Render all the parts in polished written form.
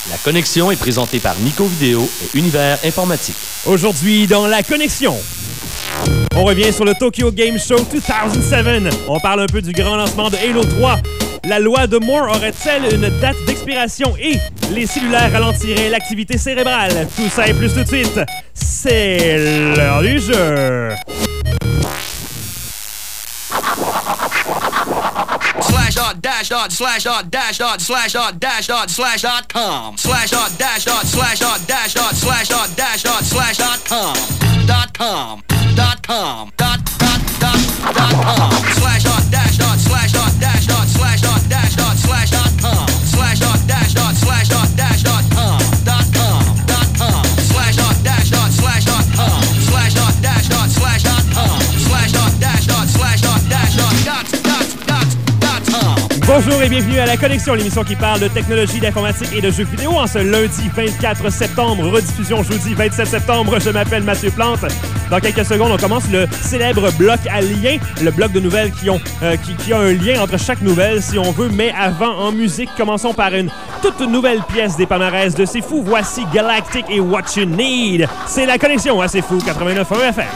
La Connexion est présentée par Nico Vidéo et Univers Informatique. Aujourd'hui, dans La Connexion, on revient sur le Tokyo Game Show 2007. On parle un peu du grand lancement de Halo 3. La loi de Moore aurait-elle une date d'expiration et les cellulaires ralentiraient l'activité cérébrale? Tout ça et plus tout de suite, c'est l'heure du jeu. Bonjour et bienvenue à La Connexion, l'émission qui parle de technologie, d'informatique et de jeux vidéo en ce lundi 24 septembre, rediffusion jeudi 27 septembre. Je m'appelle Mathieu Plante. Dans quelques secondes, on commence le célèbre bloc à lien, le bloc de nouvelles qui a un lien entre chaque nouvelle, si on veut. Mais avant, en musique, commençons par une toute nouvelle pièce des palmarès de C'est Fou. Voici Galactic et What You Need. C'est La Connexion à C'est Fou 89.1 FM.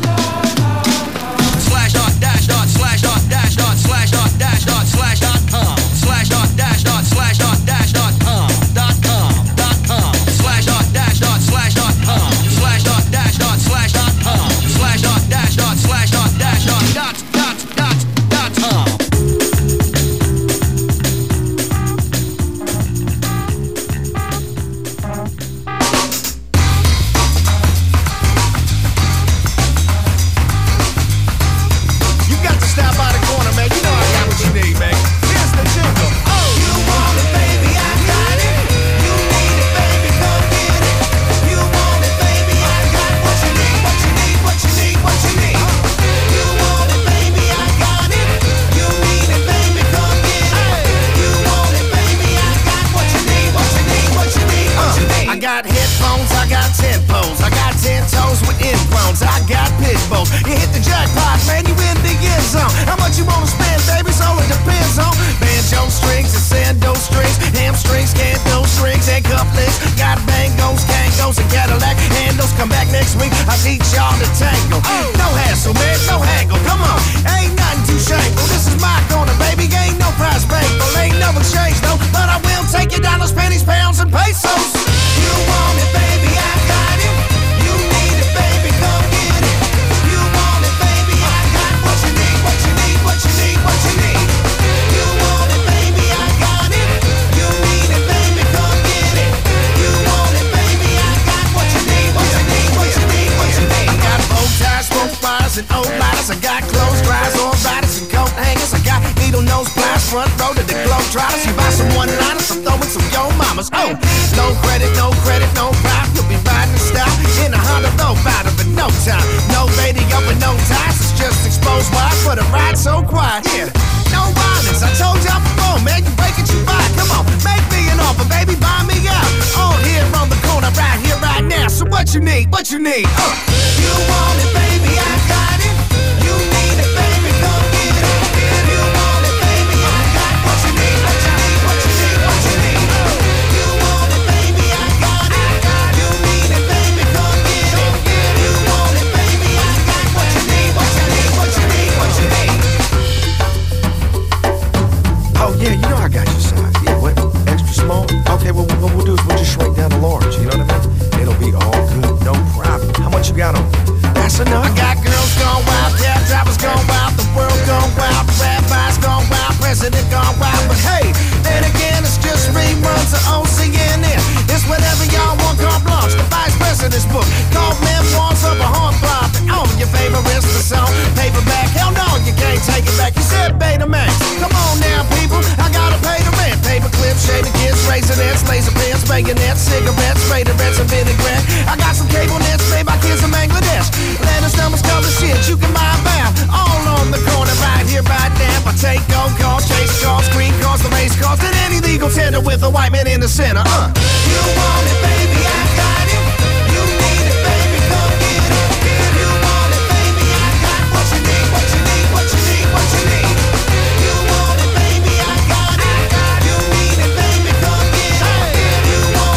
With a white man in the center, You want it, baby, I got it. You need it, baby, come get it. You want it, baby, I got what you need, what you need, what you need, what you need. You want it, baby, I got it. You need it, baby, come get it. You want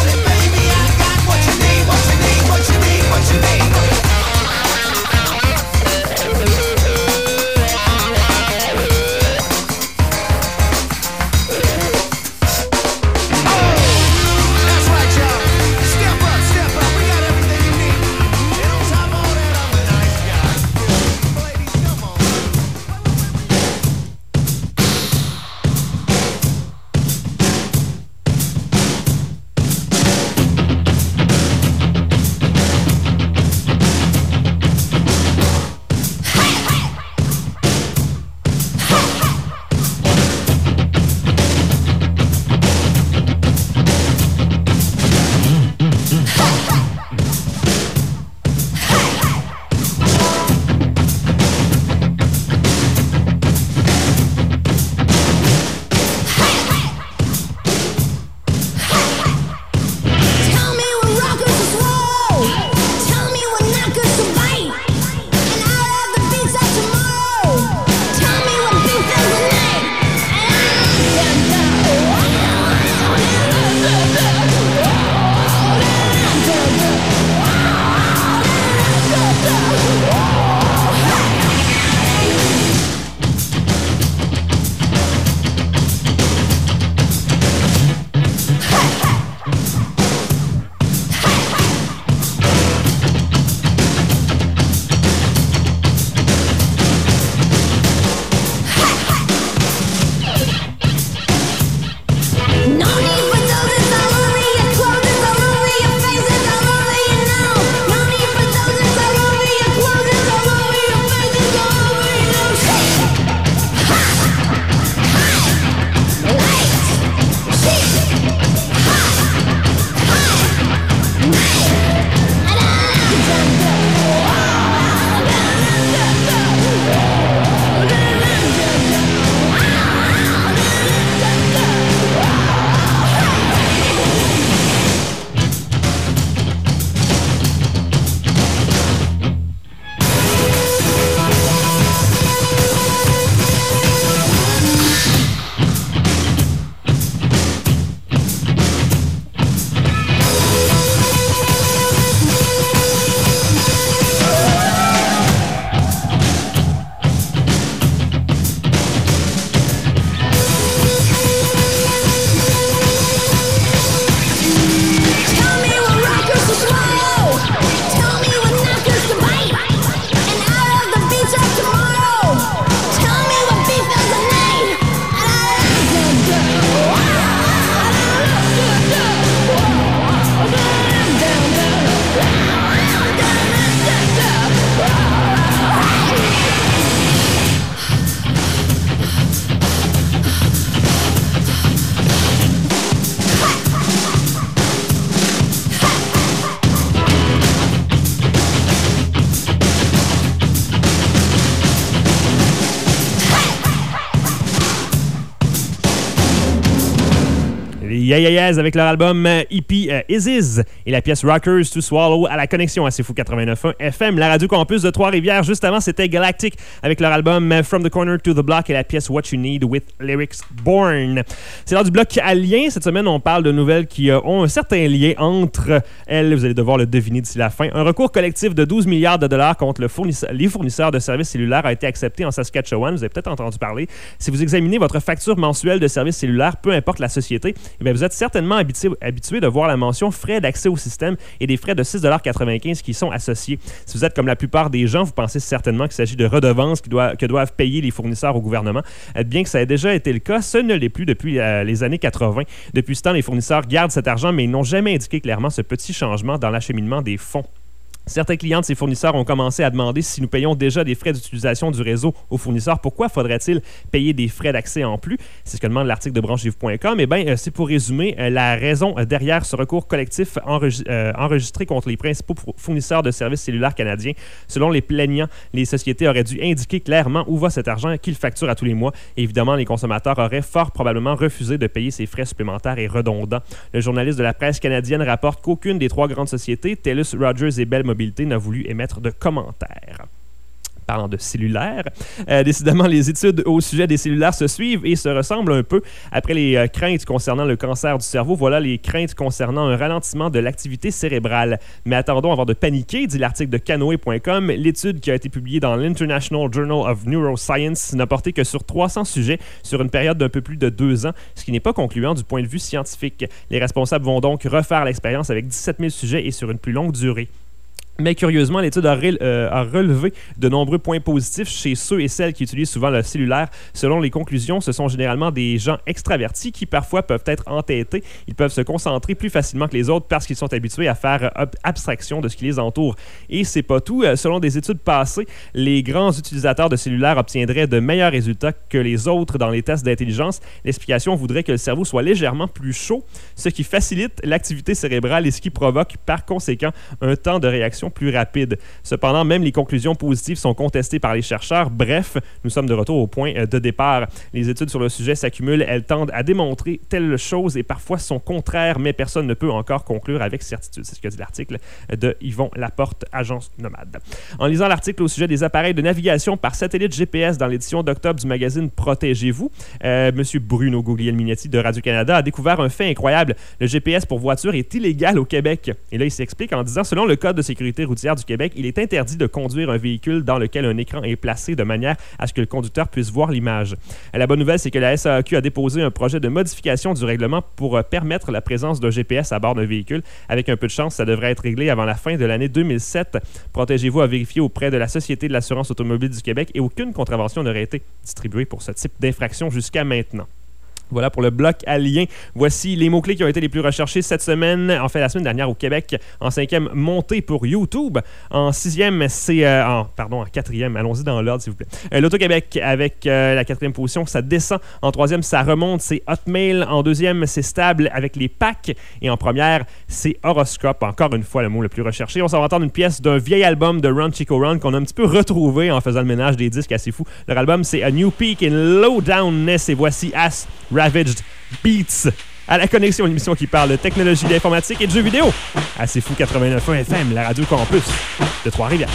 Yeah avec leur album EP Is et la pièce Rockers to Swallow à la connexion à CFOO 89.1 FM, la radio campus de Trois-Rivières. Juste avant, c'était Galactic avec leur album From the Corner to the Block et la pièce What You Need with Lyrics Born. C'est l'heure du bloc à lien. Cette semaine, on parle de nouvelles qui ont un certain lien entre elles. Vous allez devoir le deviner d'ici la fin. Un recours collectif de 12 milliards de dollars contre les fournisseurs de services cellulaires a été accepté en Saskatchewan. Vous avez peut-être entendu parler. Si vous examinez votre facture mensuelle de services cellulaires, peu importe la société, eh bien, vous êtes certainement habitué de voir la mention frais d'accès au système et des frais de 6,95 $ qui sont associés. Si vous êtes comme la plupart des gens, vous pensez certainement qu'il s'agit de redevances que doivent payer les fournisseurs au gouvernement. Bien que ça ait déjà été le cas, ce ne l'est plus depuis les années 80. Depuis ce temps, les fournisseurs gardent cet argent, mais ils n'ont jamais indiqué clairement ce petit changement dans l'acheminement des fonds. Certains clients de ces fournisseurs ont commencé à demander si nous payons déjà des frais d'utilisation du réseau aux fournisseurs, pourquoi faudrait-il payer des frais d'accès en plus? C'est ce que demande l'article de branchez-vous.com. Eh bien, c'est pour résumer la raison derrière ce recours collectif enregistré contre les principaux fournisseurs de services cellulaires canadiens. Selon les plaignants, les sociétés auraient dû indiquer clairement où va cet argent qu'ils facturent à tous les mois. Et évidemment, les consommateurs auraient fort probablement refusé de payer ces frais supplémentaires et redondants. Le journaliste de la presse canadienne rapporte qu'aucune des trois grandes sociétés, TELUS, Rogers et Bell Mobility, n'a voulu émettre de commentaires. Parlant de cellulaire, décidément, les études au sujet des cellulaires se suivent et se ressemblent un peu. Après les craintes concernant le cancer du cerveau, voilà les craintes concernant un ralentissement de l'activité cérébrale. Mais attendons avant de paniquer, dit l'article de canoe.com. L'étude qui a été publiée dans l'International Journal of Neuroscience n'a porté que sur 300 sujets sur une période d'un peu plus de 2 ans, ce qui n'est pas concluant du point de vue scientifique. Les responsables vont donc refaire l'expérience avec 17 000 sujets et sur une plus longue durée. Mais curieusement, l'étude a relevé de nombreux points positifs chez ceux et celles qui utilisent souvent le cellulaire. Selon les conclusions, ce sont généralement des gens extravertis qui parfois peuvent être entêtés. Ils peuvent se concentrer plus facilement que les autres parce qu'ils sont habitués à faire abstraction de ce qui les entoure. Et c'est pas tout. Selon des études passées, les grands utilisateurs de cellulaire obtiendraient de meilleurs résultats que les autres dans les tests d'intelligence. L'explication voudrait que le cerveau soit légèrement plus chaud, ce qui facilite l'activité cérébrale et ce qui provoque par conséquent un temps de réaction plus rapide. Cependant, même les conclusions positives sont contestées par les chercheurs. Bref, nous sommes de retour au point de départ. Les études sur le sujet s'accumulent, elles tendent à démontrer telle chose et parfois sont contraires, mais personne ne peut encore conclure avec certitude. C'est ce que dit l'article de Yvon Laporte, agence Nomade. En lisant l'article au sujet des appareils de navigation par satellite GPS dans l'édition d'octobre du magazine Protégez-vous, M. Bruno Guglielminetti de Radio-Canada a découvert un fait incroyable. Le GPS pour voiture est illégal au Québec. Et là, il s'explique en disant, selon le Code de sécurité routière du Québec, il est interdit de conduire un véhicule dans lequel un écran est placé de manière à ce que le conducteur puisse voir l'image. La bonne nouvelle, c'est que la SAAQ a déposé un projet de modification du règlement pour permettre la présence d'un GPS à bord d'un véhicule. Avec un peu de chance, ça devrait être réglé avant la fin de l'année 2007. Protégez-vous a vérifié auprès de la Société de l'assurance automobile du Québec et aucune contravention n'aurait été distribuée pour ce type d'infraction jusqu'à maintenant. Voilà pour le bloc à lien. Voici les mots-clés qui ont été les plus recherchés cette semaine. En fait, la semaine dernière au Québec, en 5e, montée pour YouTube. En 6e, c'est... en 4e, allons-y dans l'ordre, s'il vous plaît. L'Auto-Québec avec la 4e position, ça descend. En 3e, ça remonte, c'est Hotmail. En 2e, c'est Stable avec les packs. Et en première, c'est Horoscope. Encore une fois, le mot le plus recherché. On s'en va entendre une pièce d'un vieil album de Run Chico Run qu'on a un petit peu retrouvé en faisant le ménage des disques assez fous. Leur album, c'est A New Peak in Lowdownness. Et voici As Ravaged Beats à la connexion, une émission qui parle de technologie, d'informatique et de jeux vidéo. À CFOO 89.1 FM, la radio campus de Trois-Rivières.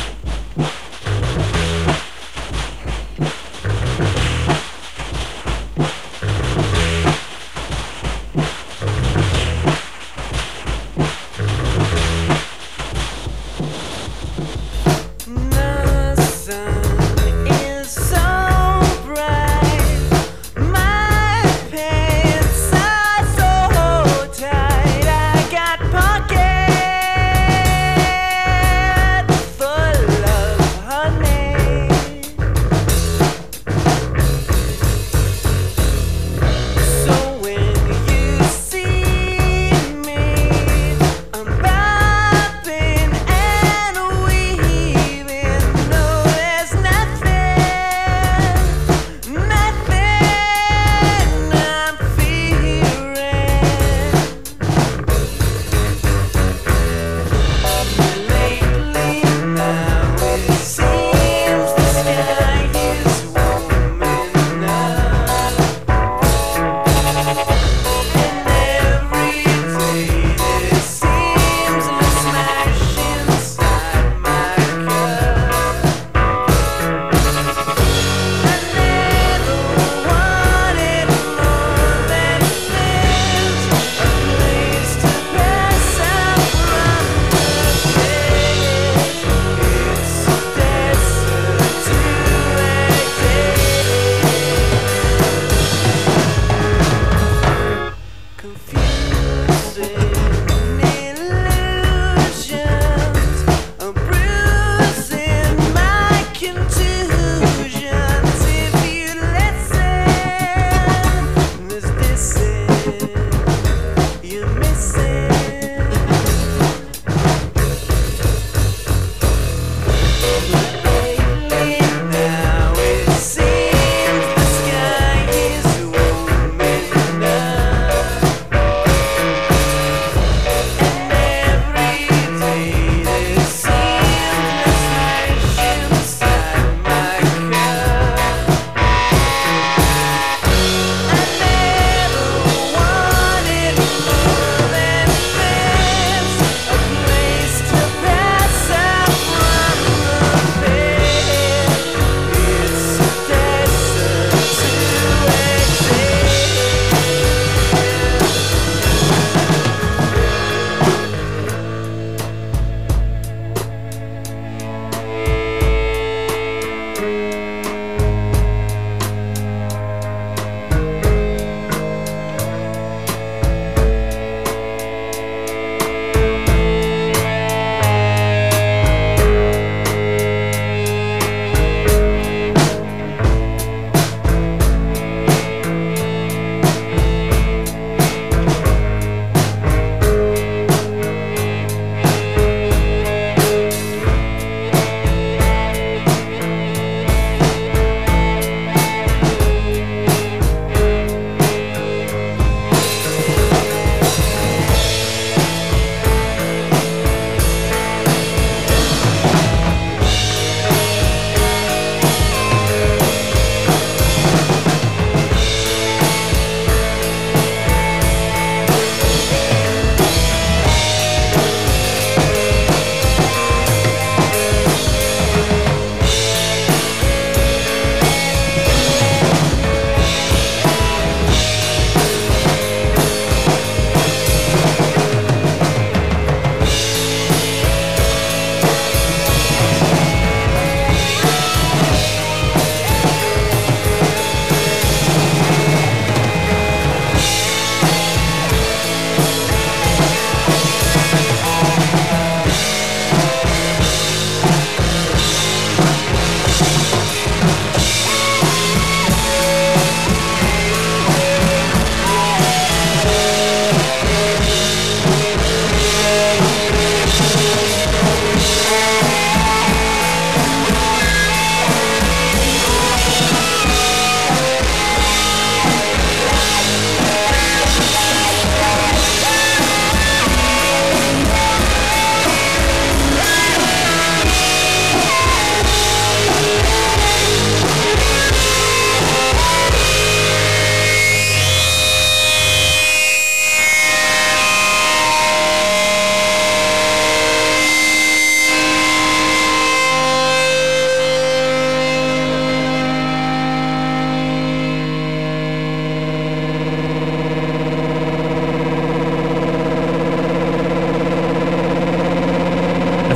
Full of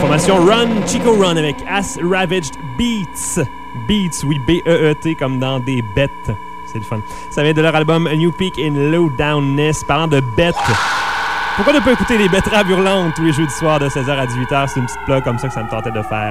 formation Run, Chico Run avec As Ravaged Beats. Beats, oui, B-E-E-T comme dans des bêtes. C'est le fun. Ça vient de leur album A New Peak in Lowdownness. Parlant de bêtes, pourquoi ne pas écouter les betteraves hurlantes tous les jeudis soirs de 16h à 18h? C'est une petite plug comme ça que ça me tentait de faire.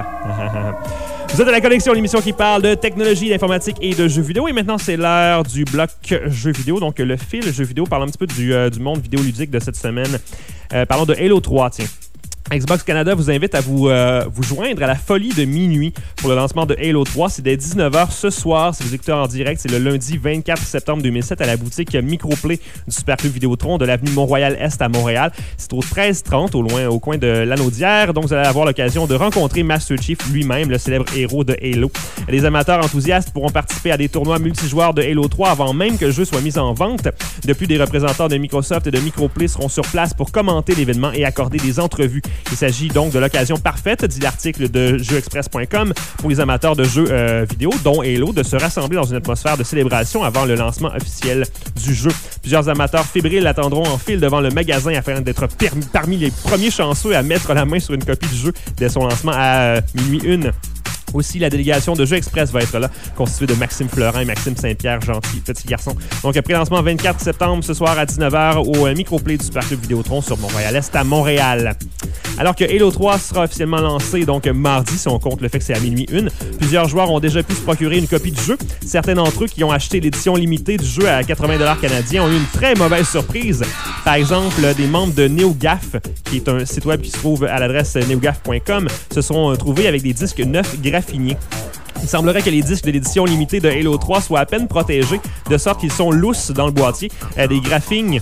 Vous êtes à la Connexion, l'émission qui parle de technologie, d'informatique et de jeux vidéo. Et maintenant, c'est l'heure du bloc jeux vidéo. Donc, le fil jeux vidéo parle un petit peu du monde vidéoludique de cette semaine. Parlons de Halo 3, tiens. Xbox Canada vous invite à vous joindre à la folie de minuit pour le lancement de Halo 3. C'est dès 19h ce soir. Si vous écoutez en direct, c'est le lundi 24 septembre 2007 à la boutique Microplay du Superclub Vidéotron de l'avenue Mont-Royal-Est à Montréal. C'est au 1330, au coin de l'Anaudière. Donc, vous allez avoir l'occasion de rencontrer Master Chief lui-même, le célèbre héros de Halo. Les amateurs enthousiastes pourront participer à des tournois multijoueurs de Halo 3 avant même que le jeu soit mis en vente. Depuis, des représentants de Microsoft et de Microplay seront sur place pour commenter l'événement et accorder des entrevues. Il s'agit donc de l'occasion parfaite, dit l'article de jeuxexpress.com, pour les amateurs de jeux vidéo, dont Halo, de se rassembler dans une atmosphère de célébration avant le lancement officiel du jeu. Plusieurs amateurs fébriles attendront en file devant le magasin afin d'être parmi les premiers chanceux à mettre la main sur une copie du jeu dès son lancement à minuit 1. Aussi, la délégation de Jeux Express va être là, constituée de Maxime Fleurin et Maxime Saint-Pierre, gentil petit garçon. Donc, pré-lancement 24 septembre, ce soir à 19h, au Microplay du Superclub Vidéotron sur Mont-Royal-Est à Montréal. Alors que Halo 3 sera officiellement lancé, donc mardi, si on compte le fait que c'est à minuit 1, plusieurs joueurs ont déjà pu se procurer une copie du jeu. Certains d'entre eux qui ont acheté l'édition limitée du jeu à 80$ canadiens ont eu une très mauvaise surprise. Par exemple, des membres de NeoGAF, qui est un site web qui se trouve à l'adresse neogaf.com, se sont trouvés avec des disques neufs graffinés. Il semblerait que les disques de l'édition limitée de Halo 3 soient à peine protégés, de sorte qu'ils sont lousses dans le boîtier. Des graphings,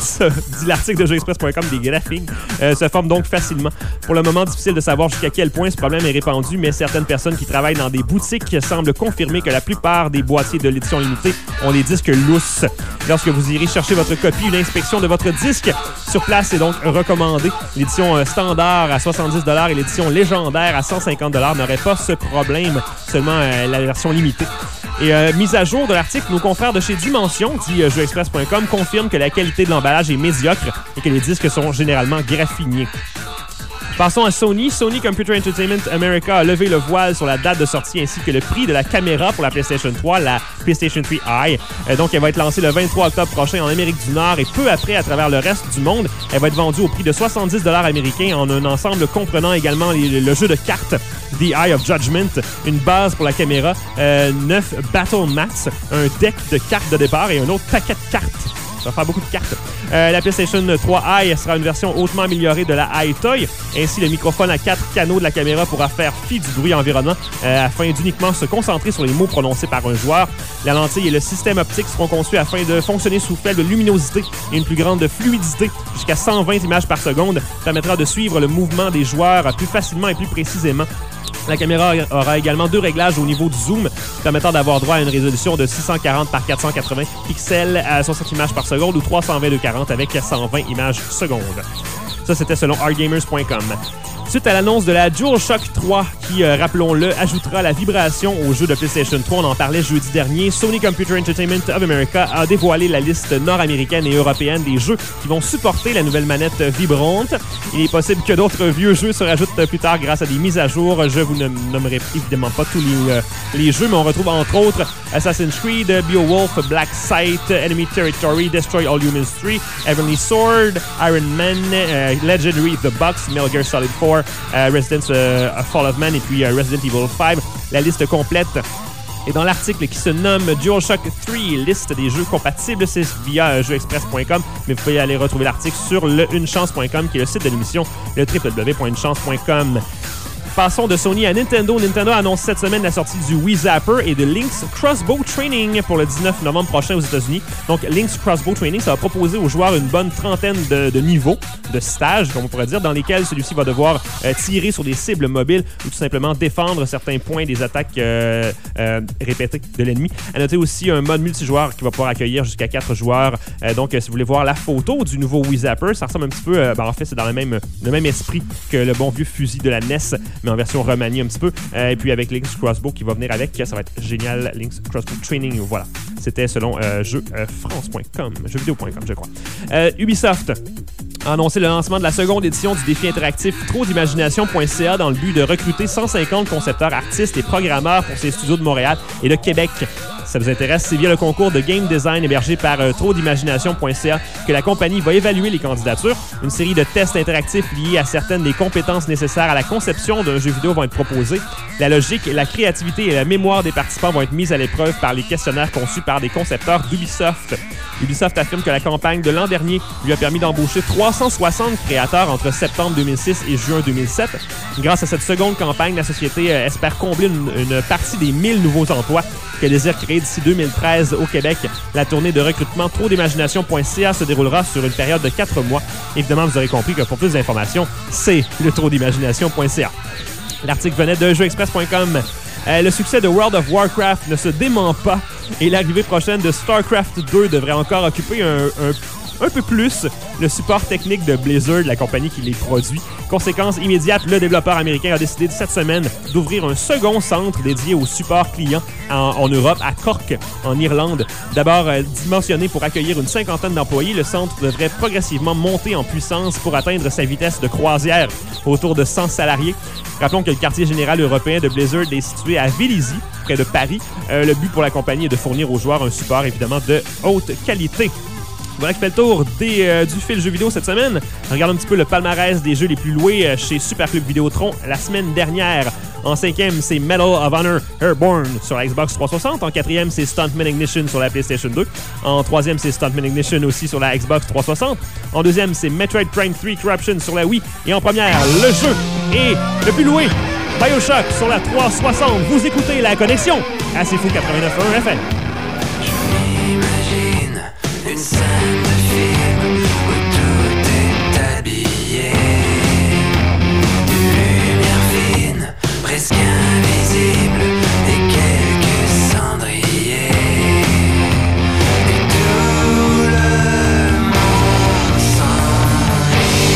dit l'article de jeuxexpress.com, des graphings se forment donc facilement. Pour le moment, difficile de savoir jusqu'à quel point ce problème est répandu, mais certaines personnes qui travaillent dans des boutiques semblent confirmer que la plupart des boîtiers de l'édition limitée ont des disques lousses. Lorsque vous irez chercher votre copie, une inspection de votre disque sur place est donc recommandée. L'édition standard à 70$ et l'édition légendaire à 150$ n'auraient pas ce problème, seulement la version limitée. Et mise à jour de l'article, nos confrères de chez Dimension, dit jeuxexpress.com, confirment que la qualité de l'emballage est médiocre et que les disques sont généralement graffinés. Passons à Sony. Sony Computer Entertainment America a levé le voile sur la date de sortie ainsi que le prix de la caméra pour la PlayStation 3, la PlayStation 3i. Donc, elle va être lancée le 23 octobre prochain en Amérique du Nord et peu après à travers le reste du monde. Elle va être vendue au prix de 70$ américains en un ensemble comprenant également le jeu de cartes The Eye of Judgment, une base pour la caméra, 9 Battle Mats, un deck de cartes de départ et un autre paquet de cartes. Ça va faire beaucoup de cartes. La PlayStation 3i sera une version hautement améliorée de la iToy. Ainsi, le microphone à 4 canaux de la caméra pourra faire fi du bruit environnant afin d'uniquement se concentrer sur les mots prononcés par un joueur. La lentille et le système optique seront conçus afin de fonctionner sous faible luminosité et une plus grande fluidité, jusqu'à 120 images par seconde, permettra de suivre le mouvement des joueurs plus facilement et plus précisément. La caméra aura également 2 réglages au niveau du zoom, permettant d'avoir droit à une résolution de 640 par 480 pixels à 60 images par seconde ou 320/40 avec 120 images secondes. Ça, c'était selon rgamers.com. Suite à l'annonce de la DualShock 3 qui, rappelons-le, ajoutera la vibration au jeu de PlayStation 3, on en parlait jeudi dernier, Sony Computer Entertainment of America a dévoilé la liste nord-américaine et européenne des jeux qui vont supporter la nouvelle manette vibrante. Il est possible que d'autres vieux jeux se rajoutent plus tard grâce à des mises à jour. Je vous nommerai évidemment pas tous les jeux, mais on retrouve entre autres Assassin's Creed, Beowulf, Black Sight, Enemy Territory, Destroy All Humans 3, Heavenly Sword, Iron Man, Legendary The Box, Metal Gear Solid 4, Resident Fall of Man et puis Resident Evil 5. La liste complète est dans l'article qui se nomme DualShock 3, liste des jeux compatibles. C'est via jeuxexpress.com, mais vous pouvez aller retrouver l'article sur le unechance.com qui est le site de l'émission, le www.unechance.com. Passons de Sony à Nintendo. Nintendo annonce cette semaine la sortie du Wii Zapper et de Link's Crossbow Training pour le 19 novembre prochain aux États-Unis. Donc, Link's Crossbow Training, ça va proposer aux joueurs une bonne trentaine de niveaux, de stages, comme on pourrait dire, dans lesquels celui-ci va devoir tirer sur des cibles mobiles ou tout simplement défendre certains points des attaques répétées de l'ennemi. À noter aussi un mode multijoueur qui va pouvoir accueillir jusqu'à 4 joueurs. Donc, si vous voulez voir la photo du nouveau Wii Zapper, ça ressemble un petit peu, en fait, c'est dans le même esprit que le bon vieux fusil de la NES, mais en version remaniée un petit peu. Et puis avec Link's Crossbow qui va venir avec, ça va être génial. Link's Crossbow Training, voilà. C'était selon jeuxfrance.com, jeuxvideo.com, je crois. Ubisoft a annoncé le lancement de la seconde édition du défi interactif trod'imagination.ca dans le but de recruter 150 concepteurs, artistes et programmeurs pour ses studios de Montréal et de Québec. Si ça vous intéresse, c'est via le concours de game design hébergé par trod'imagination.ca que la compagnie va évaluer les candidatures. Une série de tests interactifs liés à certaines des compétences nécessaires à la conception d'un jeu vidéo vont être proposés. La logique, la créativité et la mémoire des participants vont être mises à l'épreuve par les questionnaires conçus par des concepteurs d'Ubisoft. Ubisoft affirme que la campagne de l'an dernier lui a permis d'embaucher 360 créateurs entre septembre 2006 et juin 2007. Grâce à cette seconde campagne, la société espère combler une partie des 1000 nouveaux emplois qu'elle désire créer d'ici 2013 au Québec. La tournée de recrutement trod'imagination.ca se déroulera sur une période de 4 mois. Évidemment, vous aurez compris que pour plus d'informations, c'est le trod'imagination.ca. L'article venait de jeuxexpress.com. Le succès de World of Warcraft ne se dément pas et l'arrivée prochaine de StarCraft 2 devrait encore occuper un peu plus le support technique de Blizzard, la compagnie qui les produit. Conséquence immédiate, le développeur américain a décidé cette semaine d'ouvrir un second centre dédié au support client en Europe, à Cork, en Irlande. D'abord dimensionné pour accueillir une 50aine d'employés, le centre devrait progressivement monter en puissance pour atteindre sa vitesse de croisière, autour de 100 salariés. Rappelons que le quartier général européen de Blizzard est situé à Vélizy, près de Paris. Le but pour la compagnie est de fournir aux joueurs un support évidemment de haute qualité. Voilà qui fait le tour du fil jeux vidéo cette semaine. On regarde un petit peu le palmarès des jeux les plus loués chez Super Club Vidéotron la semaine dernière. En 5e, c'est Medal of Honor Airborne sur la Xbox 360. En 4e, c'est Stuntman Ignition sur la PlayStation 2. En 3e, c'est Stuntman Ignition aussi sur la Xbox 360. En 2e, c'est Metroid Prime 3 Corruption sur la Wii. Et en première, le jeu est le plus loué, BioShock sur la 360. Vous écoutez La Connexion à C'est Fou 89.1 FM. Une scène de film où tout est habillé de lumière fine, presque invisible, et quelques cendriers. Et tout le monde s'ennuie.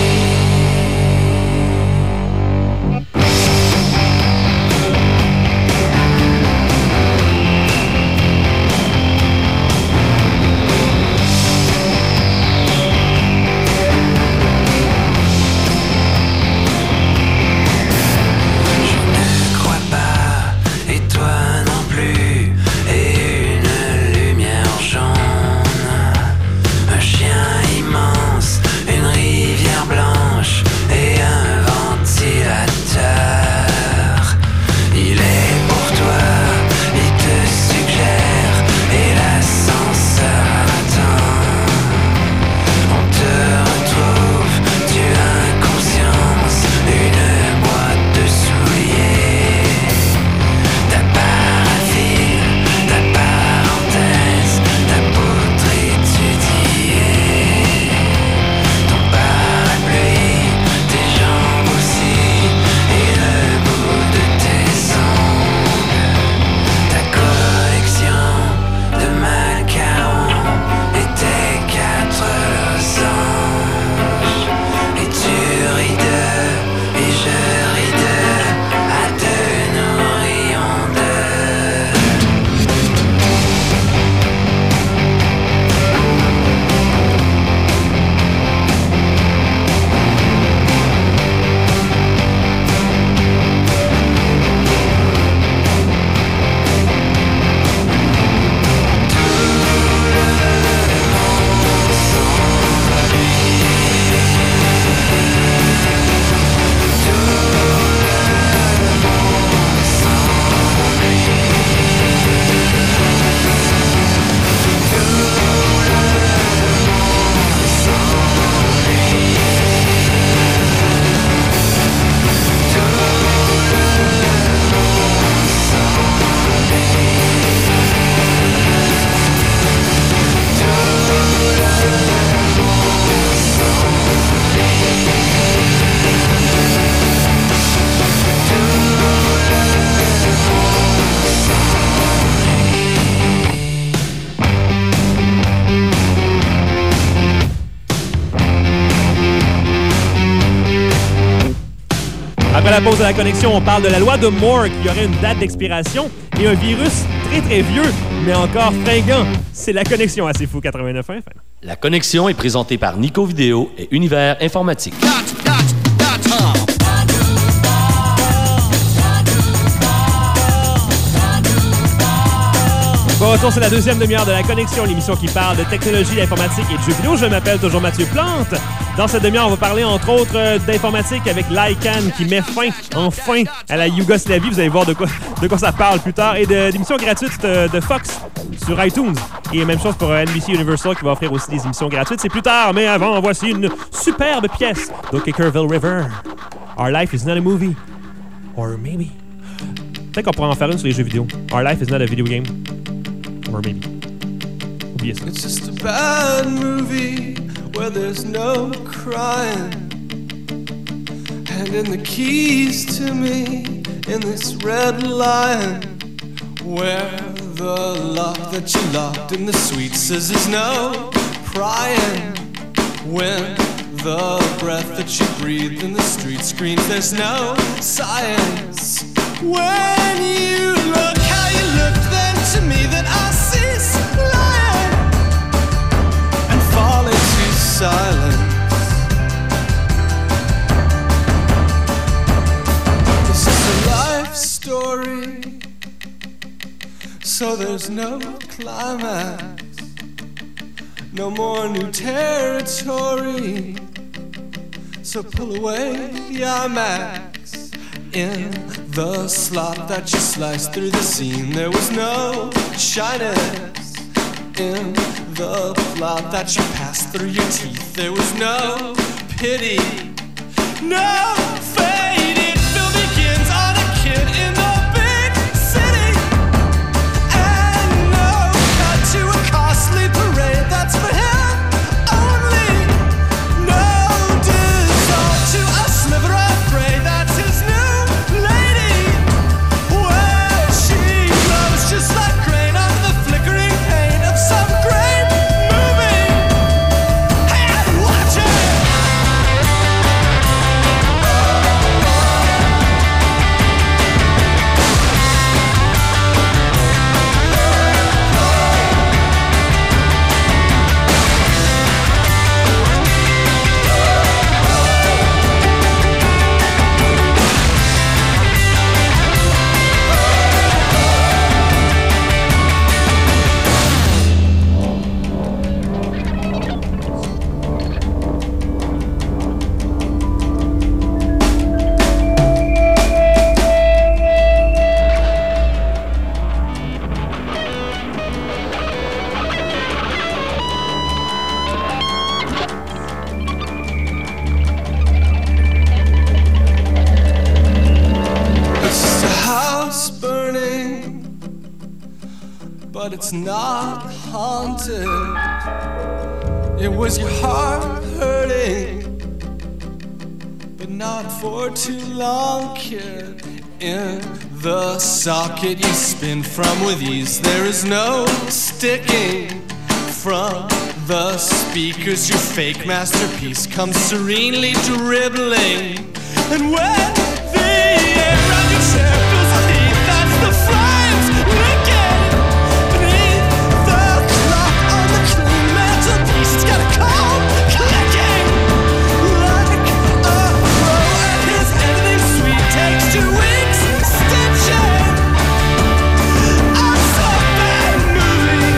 Après la pause de La Connexion, on parle de la loi de Moore qui aurait une date d'expiration et un virus très très vieux, mais encore fringant. C'est la connexion à C'est Fou 89 FM. La connexion est présentée par Nico Vidéo et Univers Informatique. Bon retour, c'est la deuxième demi-heure de la connexion, l'émission qui parle de technologie, d'informatique et de jeux vidéo. Je m'appelle toujours Mathieu Plante. Dans cette demi-heure, on va parler entre autres d'informatique avec l'ICANN qui met enfin à la Yougoslavie. Vous allez voir de quoi ça parle plus tard. Et d'émissions gratuites de Fox sur iTunes. Et même chose pour NBC Universal qui va offrir aussi des émissions gratuites. C'est plus tard, mais avant, voici une superbe pièce d'Okkervil River. Our life is not a movie. Or maybe. Peut-être qu'on pourrait en faire une sur les jeux vidéo. Our life is not a video game. Or maybe. Oubliez ça. It's just a bad movie where there's no crying. Handing the keys to me in this red lion. Where the lock that you locked in the suite says there's no prying. When the breath that you breathed in the street screams there's no science. When you look how you looked then to me, then I cease lying and fall into silence. This is a life story, so there's no climax, no more new territory. So pull away the IMAX. In the slot that you sliced through the seam, there was no shyness. In the plot that you passed through your teeth, there was no pity, no faded film begins on a kid in the big city, and no cut to a costly parade that's for him only, no dissolve to a sliver of prey that's his new lady, where she glows just like grain under the flickering paint of some great movie. And watch it. It's just a house burning, but it's not haunted. It was your heart hurting, but not for too long, kid. In the socket you spin from with ease, there is no sticking. From the speakers, your fake masterpiece comes serenely dribbling. And when the air around your chair fills with heat, that's the flames licking beneath the clock on the clean mantelpiece. It's got a cold clicking like a pro at his anything sweet takes 2 weeks stitching. I'm so bad movie.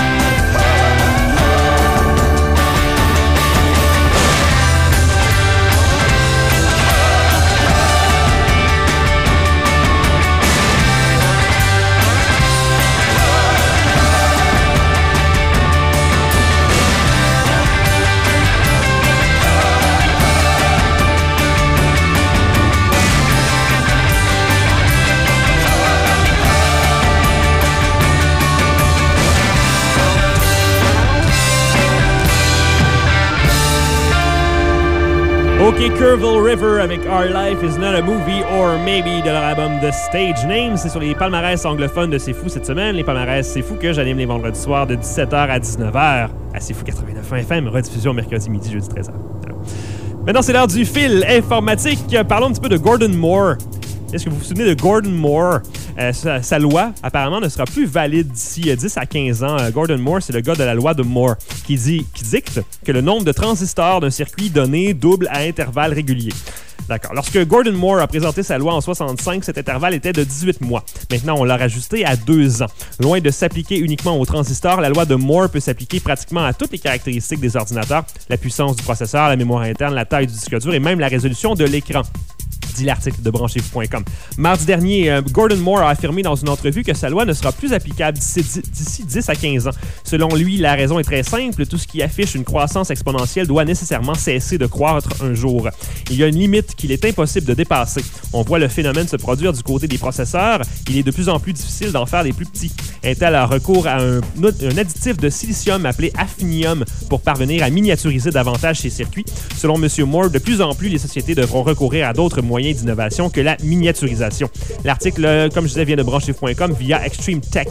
Okkervil River avec Our Life is Not a Movie or Maybe de leur album The Stage Name. C'est sur les palmarès anglophones de C'est Fou cette semaine. Les palmarès C'est Fou que j'anime les vendredis soirs de 17h à 19h à C'est Fou 89 FM, rediffusion mercredi midi, jeudi 13h. Maintenant, c'est l'heure du fil informatique. Parlons un petit peu de Gordon Moore. Est-ce que vous vous souvenez de Gordon Moore? Sa loi, apparemment, ne sera plus valide d'ici 10 à 15 ans. Gordon Moore, c'est le gars de la loi de Moore, qui dicte que le nombre de transistors d'un circuit donné double à intervalles réguliers. D'accord. Lorsque Gordon Moore a présenté sa loi en 65, cet intervalle était de 18 mois. Maintenant, on l'a rajusté à 2 ans. Loin de s'appliquer uniquement aux transistors, la loi de Moore peut s'appliquer pratiquement à toutes les caractéristiques des ordinateurs, la puissance du processeur, la mémoire interne, la taille du disque dur et même la résolution de l'écran, dit l'article de branchez-vous.com. Mardi dernier, Gordon Moore a affirmé dans une entrevue que sa loi ne sera plus applicable d'ici 10 à 15 ans. Selon lui, la raison est très simple. Tout ce qui affiche une croissance exponentielle doit nécessairement cesser de croître un jour. Il y a une limite qu'il est impossible de dépasser. On voit le phénomène se produire du côté des processeurs. Il est de plus en plus difficile d'en faire des plus petits. Intel a recours à un additif de silicium appelé Affinium pour parvenir à miniaturiser davantage ses circuits. Selon M. Moore, de plus en plus, les sociétés devront recourir à d'autres moyens d'innovation que la miniaturisation. L'article, comme je disais, vient de branchez.com via Extreme Tech.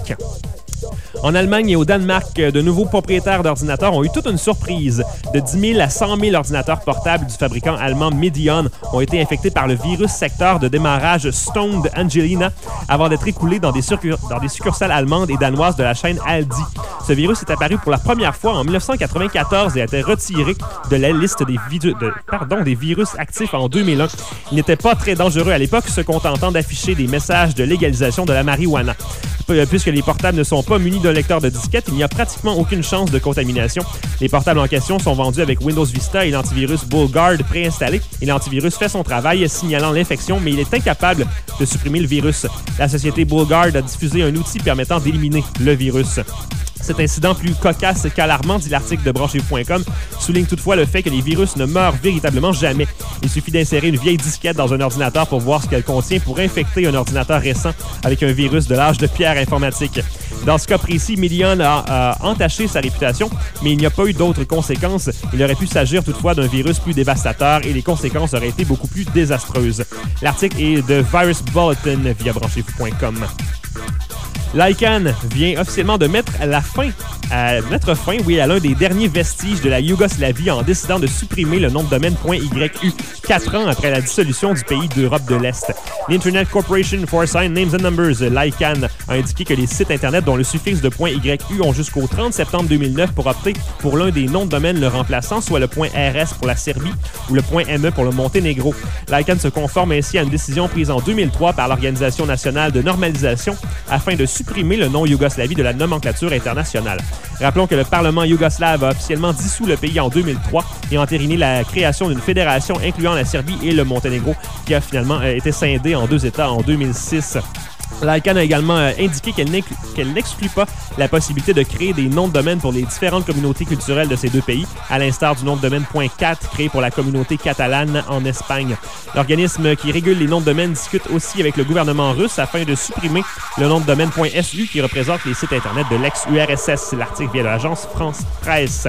En Allemagne et au Danemark, de nouveaux propriétaires d'ordinateurs ont eu toute une surprise. De 10 000 à 100 000 ordinateurs portables du fabricant allemand Medion ont été infectés par le virus secteur de démarrage Stoned Angelina avant d'être écoulés dans des succursales allemandes et danoises de la chaîne Aldi. Ce virus est apparu pour la première fois en 1994 et a été retiré de la liste des virus actifs en 2001. Il n'était pas très dangereux à l'époque, se contentant d'afficher des messages de légalisation de la marijuana. Puisque les portables ne sont pas munis d'un lecteur de disquette, il n'y a pratiquement aucune chance de contamination. Les portables en question sont vendus avec Windows Vista et l'antivirus BullGuard préinstallé, et l'antivirus fait son travail signalant l'infection, mais il est incapable de supprimer le virus. La société BullGuard a diffusé un outil permettant d'éliminer le virus. Cet incident plus cocasse qu'alarmant, dit l'article de branchez-vous.com, souligne toutefois le fait que les virus ne meurent véritablement jamais. Il suffit d'insérer une vieille disquette dans un ordinateur pour voir ce qu'elle contient pour infecter un ordinateur récent avec un virus de l'âge de pierre informatique. Dans ce cas précis, Medion a entaché sa réputation, mais il n'y a pas eu d'autres conséquences. Il aurait pu s'agir toutefois d'un virus plus dévastateur et les conséquences auraient été beaucoup plus désastreuses. L'article est de Virus Bulletin via branchez-vous.com. L'ICANN vient officiellement de mettre fin à l'un des derniers vestiges de la Yougoslavie en décidant de supprimer le nom de domaine .yu 4 ans après la dissolution du pays d'Europe de l'Est. L'Internet Corporation for Assigned Names and Numbers, l'ICANN, a indiqué que les sites Internet dont le suffixe de .yu ont jusqu'au 30 septembre 2009 pour opter pour l'un des noms de domaine le remplaçant, soit le .rs pour la Serbie ou le .me pour le Monténégro. L'ICANN se conforme ainsi à une décision prise en 2003 par l'Organisation nationale de normalisation afin de supprimer le nom Yougoslavie de la nomenclature internationale. Rappelons que le Parlement yougoslave a officiellement dissous le pays en 2003 et entériné la création d'une fédération incluant la Serbie et le Monténégro qui a finalement été scindée en 2 États en 2006. L'ICANN a également indiqué qu'elle n'exclut pas la possibilité de créer des noms de domaine pour les différentes communautés culturelles de ces deux pays, à l'instar du nom de domaine .cat créé pour la communauté catalane en Espagne. L'organisme qui régule les noms de domaine discute aussi avec le gouvernement russe afin de supprimer le nom de domaine .su qui représente les sites Internet de l'ex-URSS. L'article vient de l'agence France Presse.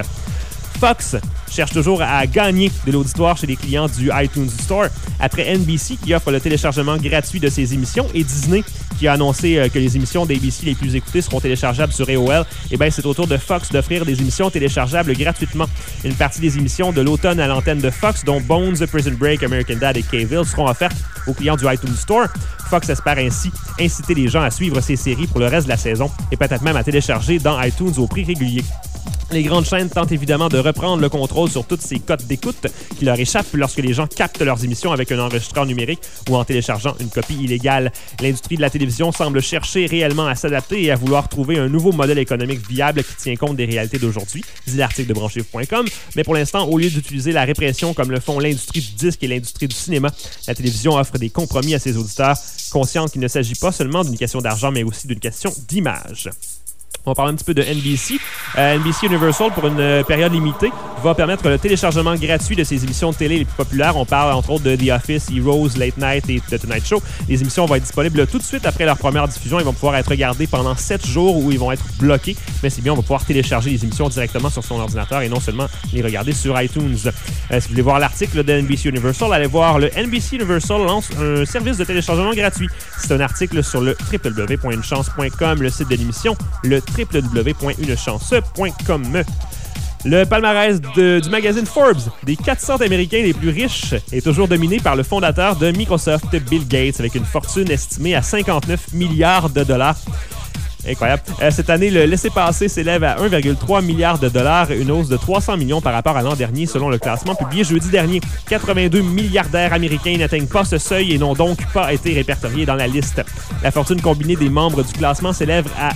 Fox cherche toujours à gagner de l'auditoire chez les clients du iTunes Store. Après NBC qui offre le téléchargement gratuit de ses émissions et Disney qui a annoncé que les émissions d'ABC les plus écoutées seront téléchargeables sur AOL, c'est au tour de Fox d'offrir des émissions téléchargeables gratuitement. Une partie des émissions de l'automne à l'antenne de Fox, dont Bones, Prison Break, American Dad et K-Ville, seront offertes aux clients du iTunes Store. Fox espère ainsi inciter les gens à suivre ces séries pour le reste de la saison et peut-être même à télécharger dans iTunes au prix régulier. Les grandes chaînes tentent évidemment de reprendre le contrôle sur toutes ces cotes d'écoute qui leur échappent lorsque les gens captent leurs émissions avec un enregistreur numérique ou en téléchargeant une copie illégale. L'industrie de la télévision semble chercher réellement à s'adapter et à vouloir trouver un nouveau modèle économique viable qui tient compte des réalités d'aujourd'hui, dit l'article de branchez-vous.com. Mais pour l'instant, au lieu d'utiliser la répression comme le font l'industrie du disque et l'industrie du cinéma, la télévision offre des compromis à ses auditeurs, consciente qu'il ne s'agit pas seulement d'une question d'argent, mais aussi d'une question d'image. On va parler un petit peu de NBC. NBC Universal, pour une période limitée, va permettre le téléchargement gratuit de ses émissions de télé les plus populaires. On parle entre autres de The Office, Heroes, Late Night et The Tonight Show. Les émissions vont être disponibles tout de suite après leur première diffusion. Ils vont pouvoir être regardés pendant 7 jours où ils vont être bloqués. Mais c'est bien, on va pouvoir télécharger les émissions directement sur son ordinateur et non seulement les regarder sur iTunes. Si vous voulez voir l'article de NBC Universal, allez voir le NBC Universal lance un service de téléchargement gratuit. C'est un article sur le www.unechance.com, le site de l'émission, le www.unechance.com. Le palmarès du magazine Forbes des 400 Américains les plus riches est toujours dominé par le fondateur de Microsoft, Bill Gates, avec une fortune estimée à 59 milliards de dollars. Incroyable. Cette année, le laissez-passer s'élève à 1,3 milliard de dollars, une hausse de 300 millions par rapport à l'an dernier, selon le classement publié jeudi dernier. 82 milliardaires américains n'atteignent pas ce seuil et n'ont donc pas été répertoriés dans la liste. La fortune combinée des membres du classement s'élève à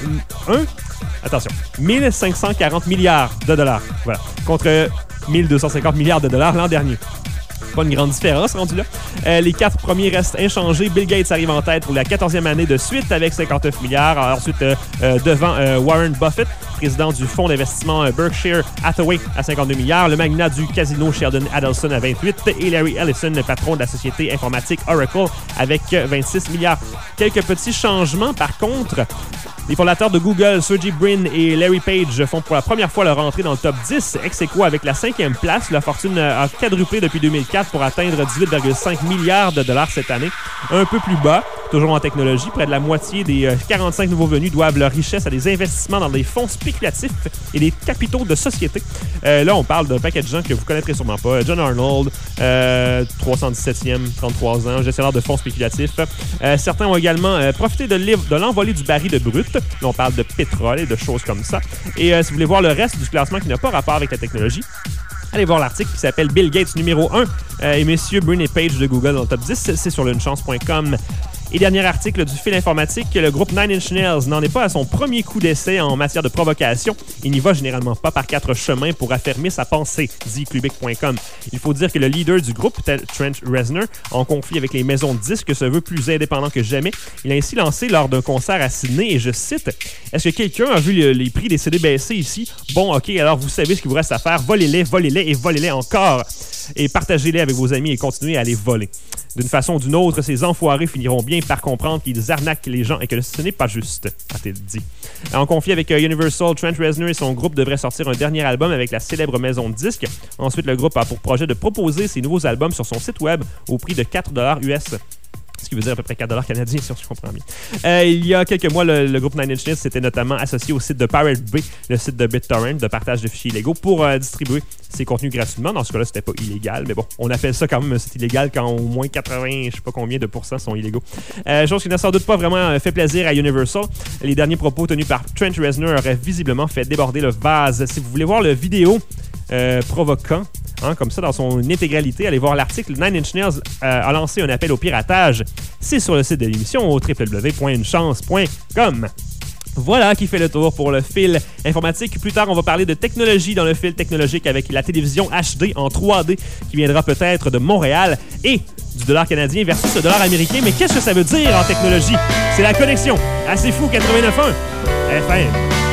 1540 milliards de dollars. Voilà. Contre 1250 milliards de dollars l'an dernier. Pas une grande différence rendu là. Les 4 premiers restent inchangés. Bill Gates arrive en tête pour la 14e année de suite avec 59 milliards. Ensuite, devant Warren Buffett, président du fonds d'investissement Berkshire Hathaway à 52 milliards. Le magnat du casino Sheldon Adelson à 28. Et Larry Ellison, le patron de la société informatique Oracle, avec 26 milliards. Quelques petits changements, par contre. Les fondateurs de Google, Sergey Brin et Larry Page, font pour la première fois leur entrée dans le top 10, ex-aequo avec la 5e place. La fortune a quadruplé depuis 2004 pour atteindre 18,5 milliards de dollars cette année. Un peu plus bas, toujours en technologie, près de la moitié des 45 nouveaux venus doivent leur richesse à des investissements dans des fonds spéculatifs et des capitaux de société. Là, on parle d'un paquet de gens que vous connaîtrez sûrement pas. John Arnold, 317e, 33 ans, gestionnaire de fonds spéculatifs. Certains ont également profité de l'envolée du baril de brut. Là, on parle de pétrole et de choses comme ça. Et si vous voulez voir le reste du classement qui n'a pas rapport avec la technologie, allez voir l'article qui s'appelle Bill Gates numéro 1 et messieurs Brin et Page de Google dans le top 10. C'est sur lunechance.com. Et dernier article du fil informatique, le groupe Nine Inch Nails n'en est pas à son premier coup d'essai en matière de provocation. Il n'y va généralement pas par 4 chemins pour affirmer sa pensée, dit Clubic.com. Il faut dire que le leader du groupe, Trent Reznor, en conflit avec les maisons de disques, se veut plus indépendant que jamais. Il a ainsi lancé lors d'un concert à Sydney, et je cite, « Est-ce que quelqu'un a vu les prix des CD baisser ici? Bon, ok, alors vous savez ce qu'il vous reste à faire. Volez-les et volez-les encore. Et partagez-les avec vos amis et continuez à les voler. D'une façon ou d'une autre, ces enfoirés finiront bien par comprendre qu'ils arnaquent les gens et que ce n'est pas juste, a-t-il dit. En conflit avec Universal, Trent Reznor et son groupe devraient sortir un dernier album avec la célèbre maison de disques. Ensuite, le groupe a pour projet de proposer ses nouveaux albums sur son site web au prix de 4 $ US. Ce qui veut dire à peu près 4 $ canadiens, si je comprends bien. Il y a quelques mois, le groupe Nine Inch Nails s'était notamment associé au site de Pirate Bay, le site de BitTorrent, de partage de fichiers illégaux, pour distribuer ses contenus gratuitement. Dans ce cas-là, c'était pas illégal, mais bon, on appelle ça quand même un site illégal quand au moins 80, je sais pas combien de pourcents sont illégaux. Chose qui n'a sans doute pas vraiment fait plaisir à Universal. Les derniers propos tenus par Trent Reznor auraient visiblement fait déborder le vase. Si vous voulez voir le vidéo provoquant, comme ça, dans son intégralité, allez voir l'article. Nine Inch Nails a lancé un appel au piratage. C'est sur le site de l'émission au www.unechance.com. Voilà qui fait le tour pour le fil informatique. Plus tard, on va parler de technologie dans le fil technologique avec la télévision HD en 3D qui viendra peut-être de Montréal et du dollar canadien versus le dollar américain. Mais qu'est-ce que ça veut dire en technologie? C'est la connexion. Assez fou, 89.1 FM.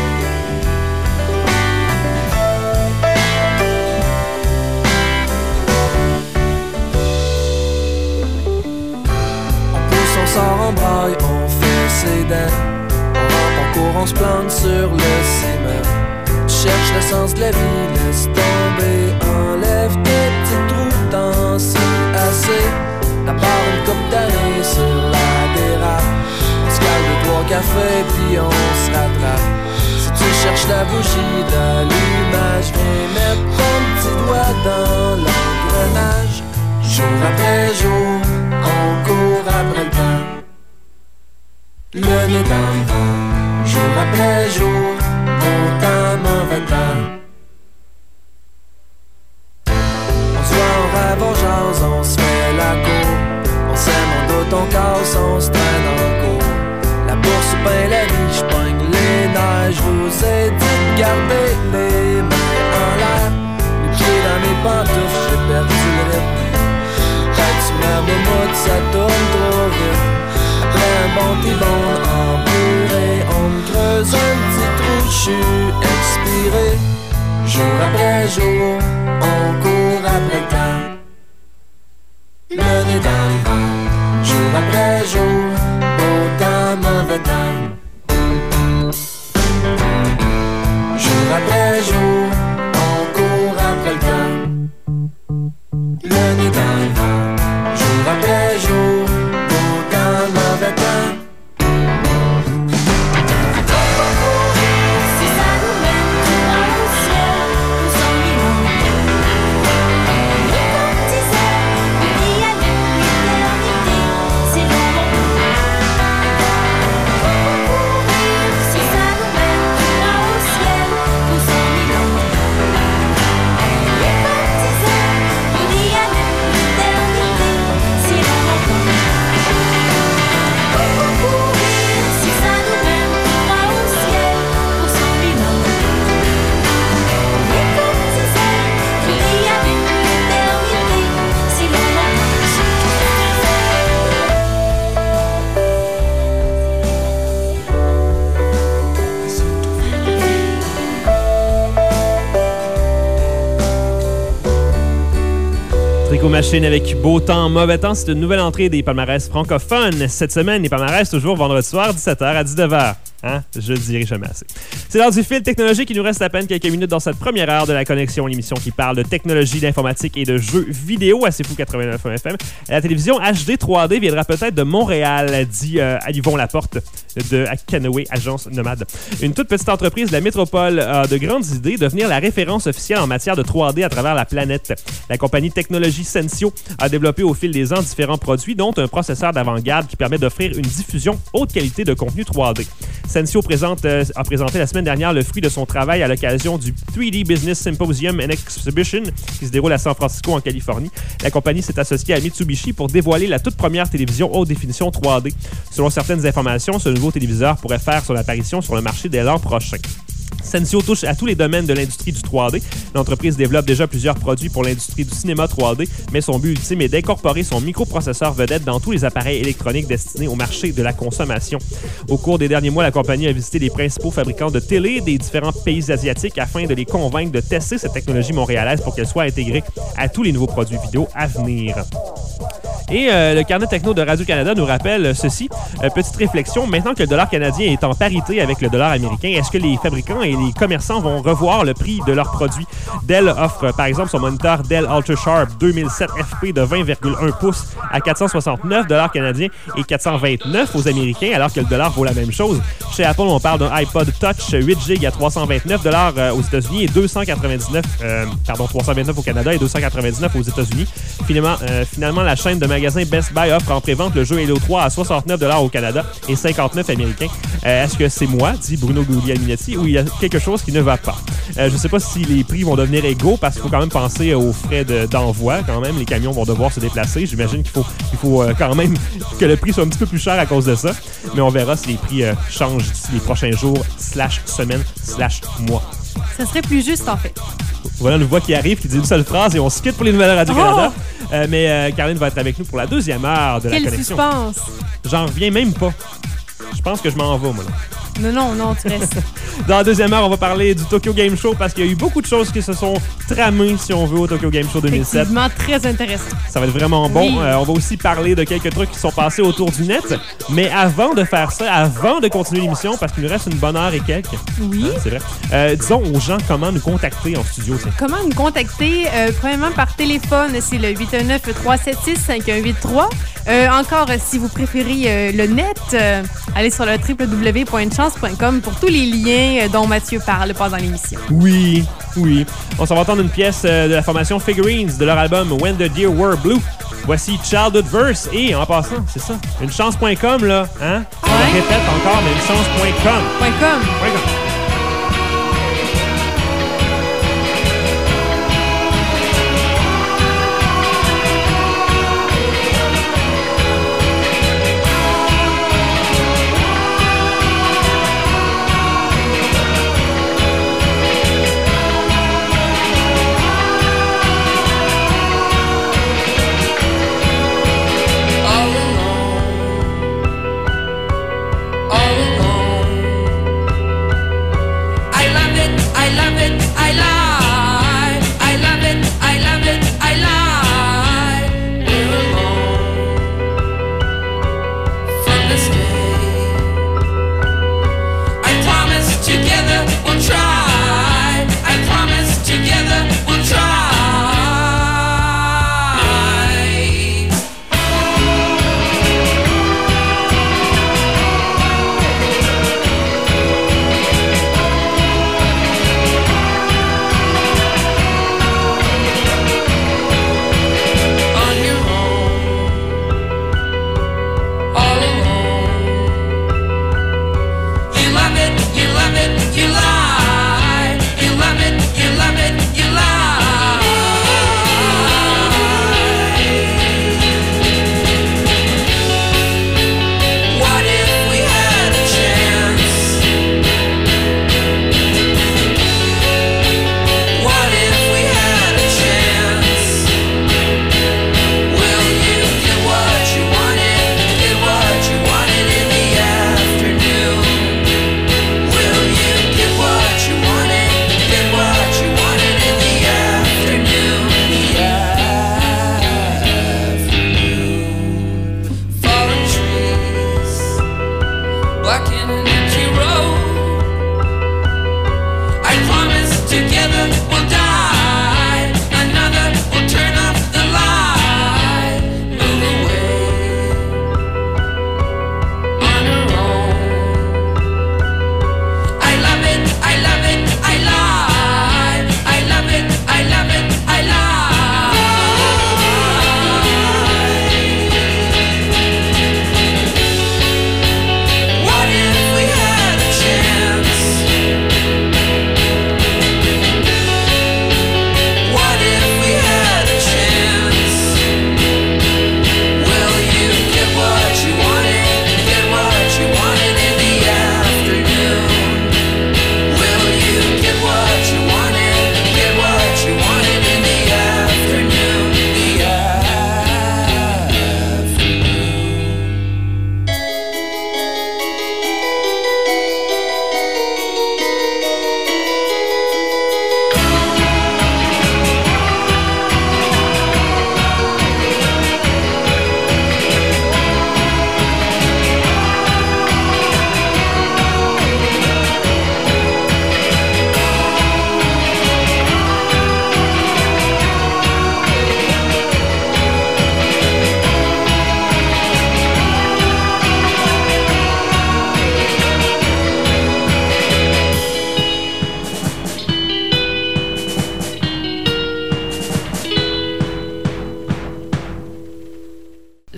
En braille, on fait ses dents. On rentre en cours, on se plante sur le ciment. Tu cherches le sens de la vie, laisse tomber. Enlève tes petits trous, t'en sais assez. À part une coupe d'années sur la dérape. On se cale 2-3 cafés, puis on se rattrape. Si tu cherches la bougie d'allumage, viens mettre ton petit doigt dans l'engrenage. Jour après jour, on court après le temps. Le nez dans le vent, jour après jour, bon temps, mauvais temps. On se voit en rêve, on jase, on se fait la cour. On s'aime, on doute, on casse, on se traîne en cours. La bourse ou ben la vie, j'pogne les nerfs. J'vous ai dit de garder les mains en l'air. Les pieds dans mes pantoufles, j'ai perdu le rythme. Quand tu m'abonnes, ça tourne trop vite. Après un bon tibon en purée, on me creuse un petit trou, j'suis expiré. Jour après jour, on court après le temps. Le nez dans le vent, jour après jour, beau temps, mauvais temps. Jour après jour, on court après le temps. Le nez dans le vent, jour après jour. Machine avec Beau temps, mauvais temps. C'est une nouvelle entrée des palmarès francophones. Cette semaine, les palmarès toujours vendredi soir, 17h à 19h. Hein? Je le dirai jamais assez. C'est l'heure du fil technologique. Il nous reste à peine quelques minutes dans cette première heure de la connexion, l'émission qui parle de technologie, d'informatique et de jeux vidéo à C'est Fou 89 FM. La télévision HD 3D viendra peut-être de Montréal, dit Yvon Laporte de Canoë, agence nomade. Une toute petite entreprise de la métropole a de grandes idées, devenir la référence officielle en matière de 3D à travers la planète. La compagnie Technologie Sensio a développé au fil des ans différents produits, dont un processeur d'avant-garde qui permet d'offrir une diffusion haute qualité de contenu 3D. Sensio a présenté la semaine dernière le fruit de son travail à l'occasion du 3D Business Symposium and Exhibition qui se déroule à San Francisco, en Californie. La compagnie s'est associée à Mitsubishi pour dévoiler la toute première télévision haute définition 3D. Selon certaines informations, ce nouveau téléviseur pourrait faire son apparition sur le marché dès l'an prochain. Sensio touche à tous les domaines de l'industrie du 3D. L'entreprise développe déjà plusieurs produits pour l'industrie du cinéma 3D, mais son but ultime est d'incorporer son microprocesseur vedette dans tous les appareils électroniques destinés au marché de la consommation. Au cours des derniers mois, la compagnie a visité les principaux fabricants de télé des différents pays asiatiques afin de les convaincre de tester cette technologie montréalaise pour qu'elle soit intégrée à tous les nouveaux produits vidéo à venir. Et le carnet techno de Radio-Canada nous rappelle ceci. Petite réflexion, maintenant que le dollar canadien est en parité avec le dollar américain, est-ce que les fabricants et les commerçants vont revoir le prix de leurs produits? Dell offre par exemple son moniteur Dell UltraSharp 2007 FP de 20,1 pouces à 469 $ canadiens et 429 aux Américains, alors que le dollar vaut la même chose. Chez Apple, on parle d'un iPod Touch 8 GB à 329 $ aux États-Unis et 329 au Canada et 299 aux États-Unis. Finalement, la chaîne de magasins Best Buy offre en prévente le jeu Halo 3 à 69 $ au Canada et 59 américains. Est-ce que c'est moi, dit Bruno Guglielminetti, ou il y a quelque chose qui ne va pas? Je ne sais pas si les prix vont devenir égaux parce qu'il faut quand même penser aux frais d'envoi. Quand même, les camions vont devoir se déplacer. J'imagine qu'il faut quand même que le prix soit un petit peu plus cher à cause de ça. Mais on verra si les prix changent d'ici les prochains jours, /semaines, /mois. Ça serait plus juste, en fait. Voilà une voix qui arrive, qui dit une seule phrase et on se quitte pour les nouvelles Radio-Canada. Mais Caroline va être avec nous pour la deuxième heure de la connexion. Quel suspense! J'en reviens même pas. Je pense que je m'en vais, moi, là. Non, tu restes. Dans la deuxième heure, on va parler du Tokyo Game Show parce qu'il y a eu beaucoup de choses qui se sont tramées, si on veut, au Tokyo Game Show 2007. Effectivement, très intéressant. Ça va être vraiment bon. Oui. On va aussi parler de quelques trucs qui sont passés autour du net. Mais avant de faire ça, avant de continuer l'émission, parce qu'il nous reste une bonne heure et quelques. Oui. Hein, c'est vrai. Disons aux gens comment nous contacter en studio. Tiens. Comment nous contacter? Premièrement, par téléphone, c'est le 819-376-5183. Encore, si vous préférez le net, allez sur le www.chance.com pour tous les liens dont Mathieu parle pendant l'émission. Oui. On s'en va entendre une pièce de la formation Figurines de leur album When the Deer Were Blue. Voici Childhood Verse et en passant, c'est ça, unechance.com là, hein? On le répète encore, mais unechance.com. .com. All alone,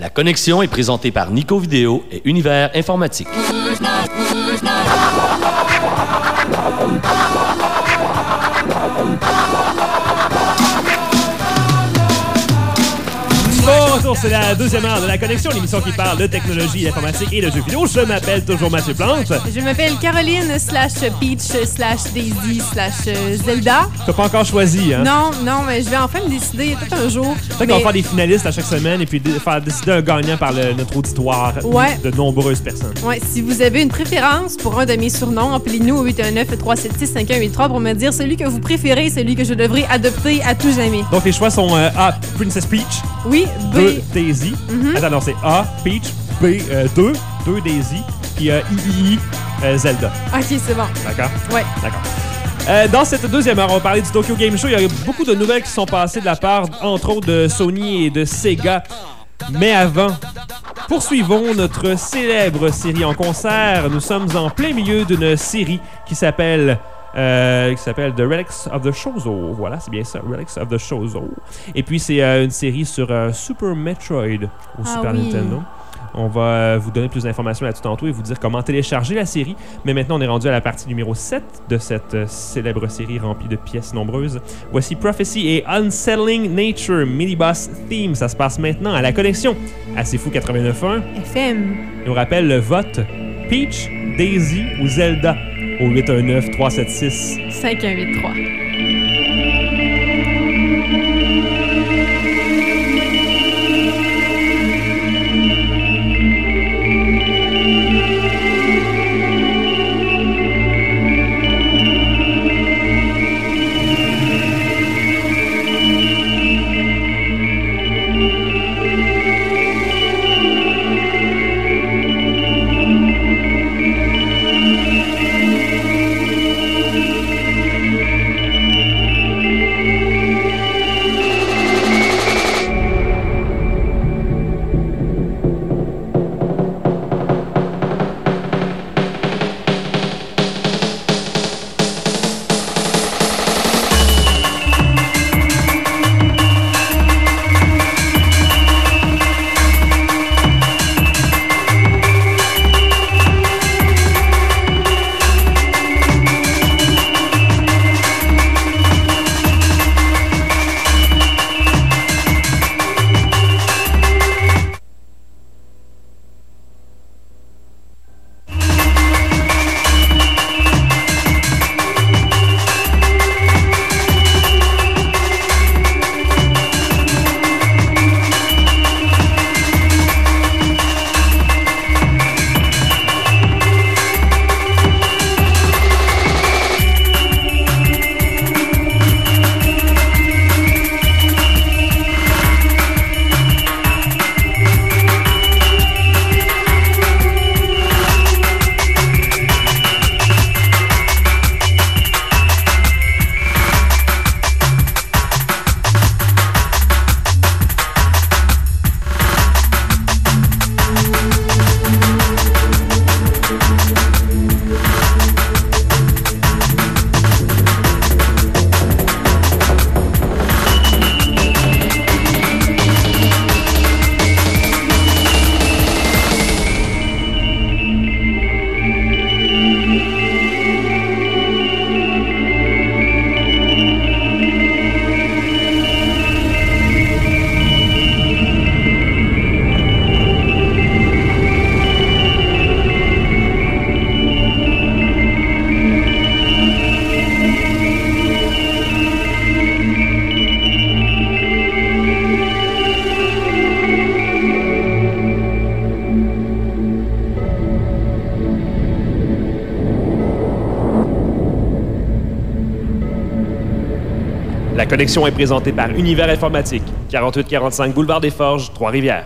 La connexion est présentée par Nico Vidéo et Univers Informatique. Bon retour, c'est la deuxième heure de La Connexion, l'émission qui parle de technologie, d'informatique et de jeux vidéo. Je m'appelle toujours Mathieu Plante. Je m'appelle Caroline /Peach/Daisy/Zelda. T'as pas encore choisi, hein? Non, mais je vais enfin me décider peut-être un jour. Peut-être qu'on va faire des finalistes à chaque semaine et puis faire décider un gagnant par notre auditoire de nombreuses personnes. Ouais, si vous avez une préférence pour un de mes surnoms, appelez-nous au 819-376-5183 pour me dire celui que vous préférez, celui que je devrais adopter à tout jamais. Donc les choix sont A, Princess Peach. Oui, B. 2, Daisy. Attends, non, c'est A, Peach, B, 2 Daisy, puis III, Zelda. OK, c'est bon. D'accord? Ouais. D'accord. Dans cette deuxième heure, on va parler du Tokyo Game Show. Il y a beaucoup de nouvelles qui sont passées de la part, entre autres, de Sony et de Sega. Mais avant, poursuivons notre célèbre série en concert. Nous sommes en plein milieu d'une série qui s'appelle The Relics of the Shozo. Voilà, c'est bien ça, Relics of the Shozo. Et puis, c'est une série sur Super Metroid au Super Nintendo. On va vous donner plus d'informations là-dessus tantôt et vous dire comment télécharger la série. Mais maintenant, on est rendu à la partie numéro 7 de cette célèbre série remplie de pièces nombreuses. Voici Prophecy et Unsettling Nature Mini-Boss Theme. Ça se passe maintenant à La Connexion à C'est Fou 89.1. FM. Et on rappelle le vote Peach, Daisy ou Zelda au 819-376-5183. La connexion est présentée par Univers Informatique, 4845 Boulevard des Forges, Trois-Rivières.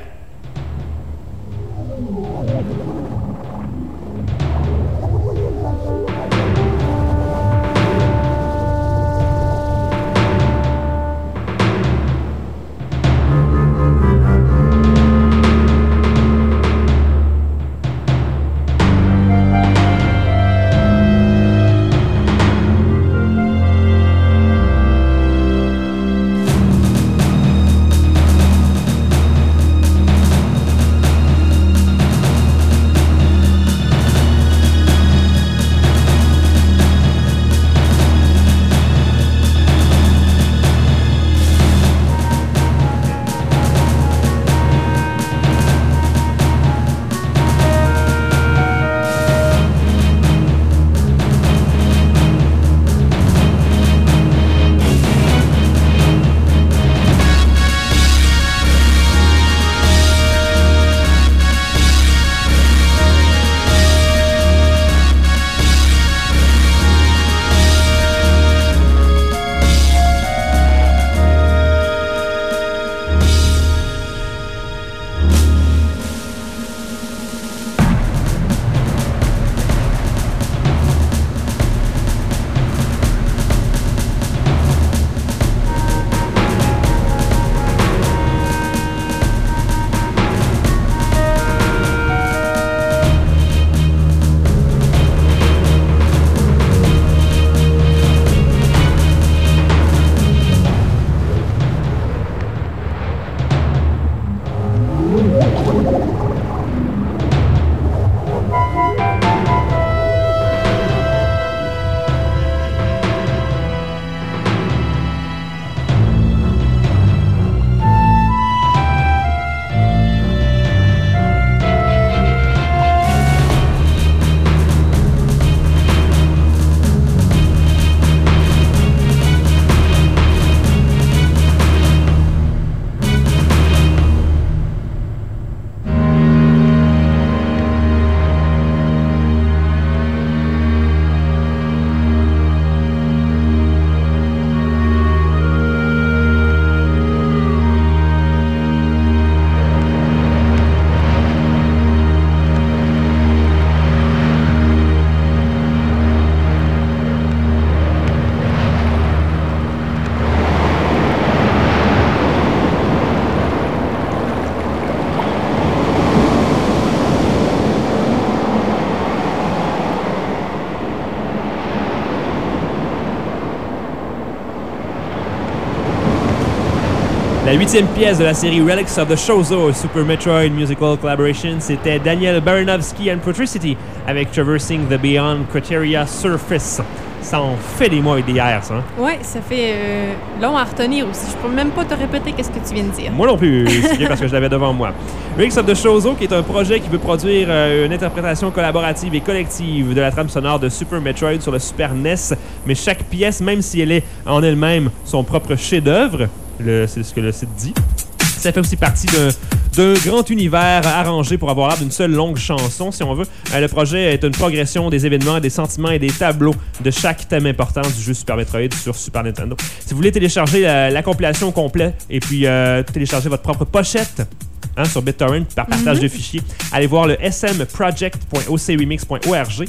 La 8e pièce de la série Relics of the Shozo Super Metroid Musical Collaboration, c'était Daniel Baranovsky and Protricity avec Traversing the Beyond Criteria Surface. Ça en fait des mots avec des R, ça. Hein? Ouais, ça fait long à retenir aussi. Je peux même pas te répéter qu'est-ce que tu viens de dire. Moi non plus, c'est bien parce que je l'avais devant moi. Relics of the Shozo, qui est un projet qui veut produire une interprétation collaborative et collective de la trame sonore de Super Metroid sur le Super NES, mais chaque pièce, même si elle est en elle-même son propre chef-d'œuvre, c'est ce que le site dit, ça fait aussi partie d'un grand univers arrangé pour avoir l'air d'une seule longue chanson, si on veut. Le projet est une progression des événements, des sentiments et des tableaux de chaque thème important du jeu Super Metroid sur Super Nintendo. Si vous voulez télécharger la compilation complète et puis télécharger votre propre pochette sur BitTorrent par partage de fichiers, allez voir le smproject.ocremix.org,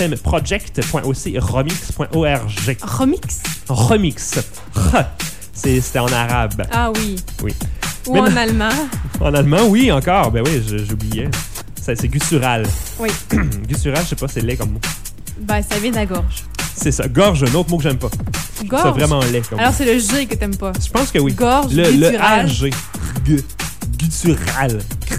smproject.ocremix.org. Remix. C'était en arabe. Ah oui. Oui. Ou en allemand. En allemand, oui, encore. Ben oui, j'oubliais. C'est guttural. Oui. Guttural, je sais pas, c'est laid comme mot. Ben, ça vient de la gorge. C'est ça. Gorge, un autre mot que j'aime pas. Gorge? C'est vraiment laid comme Alors, mot. c'est le G que t'aimes pas. Je pense que oui. Gorge, le guttural. RG. Guttural.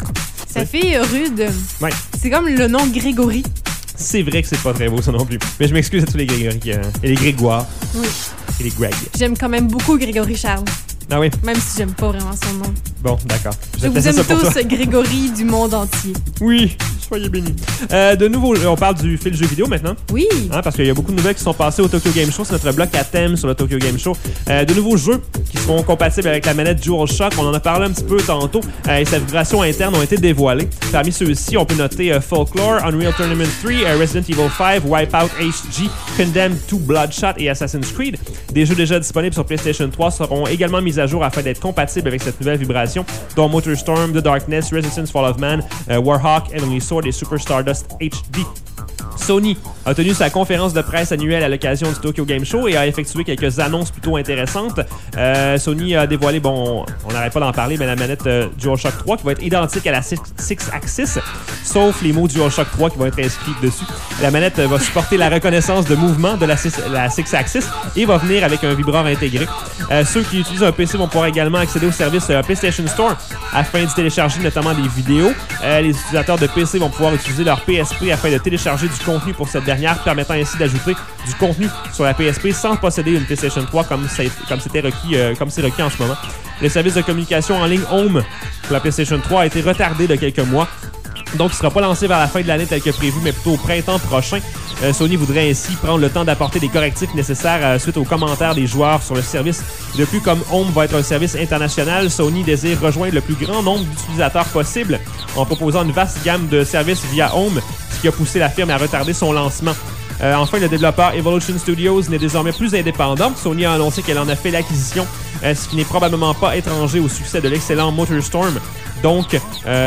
Ça fait rude. Ouais. C'est comme le nom Grégory. C'est vrai que c'est pas très beau, ça non plus. Mais je m'excuse à tous les Grégory et les Grégoire. Oui. Et les Greg. J'aime quand même beaucoup Grégory Charles. Ah oui? Même si j'aime pas vraiment son nom. Bon, d'accord. Je vous aime tous, Grégory du monde entier. Oui, soyez bénis. De nouveau, on parle du fil jeu vidéo maintenant. Oui. Parce qu'il y a beaucoup de nouvelles qui sont passées au Tokyo Game Show. C'est notre bloc à thème sur le Tokyo Game Show. De nouveaux jeux qui seront compatibles avec la manette DualShock. On en a parlé un petit peu tantôt. Et sa vibration interne ont été dévoilées. Parmi ceux-ci, on peut noter Folklore, Unreal Tournament 3, Resident Evil 5, Wipeout HG, Condemned 2 Bloodshot et Assassin's Creed. Des jeux déjà disponibles sur PlayStation 3 seront également mis à jour afin d'être compatibles avec cette nouvelle vibration, dont MotorStorm, The Darkness, Resistance Fall of Man, Warhawk, Heavenly Sword et Super Stardust HD. Sony a tenu sa conférence de presse annuelle à l'occasion du Tokyo Game Show et a effectué quelques annonces plutôt intéressantes. Sony a dévoilé, on n'arrête pas d'en parler, mais la manette DualShock 3 qui va être identique à la Six-Axis, sauf les mots DualShock 3 qui vont être inscrits dessus. La manette va supporter la reconnaissance de mouvement de la Six-Axis et va venir avec un vibreur intégré. Ceux qui utilisent un PC vont pouvoir également accéder au service PlayStation Store afin d'y télécharger notamment des vidéos. Les utilisateurs de PC vont pouvoir utiliser leur PSP afin de télécharger du contenu pour cette dernière, permettant ainsi d'ajouter du contenu sur la PSP sans posséder une PlayStation 3 comme c'est requis en ce moment. Le service de communication en ligne Home pour la PlayStation 3 a été retardé de quelques mois. Donc, il ne sera pas lancé vers la fin de l'année tel que prévu, mais plutôt au printemps prochain. Sony voudrait ainsi prendre le temps d'apporter des correctifs nécessaires suite aux commentaires des joueurs sur le service. De plus, comme Home va être un service international, Sony désire rejoindre le plus grand nombre d'utilisateurs possible en proposant une vaste gamme de services via Home, ce qui a poussé la firme à retarder son lancement. Enfin, le développeur Evolution Studios n'est désormais plus indépendant. Sony a annoncé qu'elle en a fait l'acquisition, ce qui n'est probablement pas étranger au succès de l'excellent MotorStorm, dont il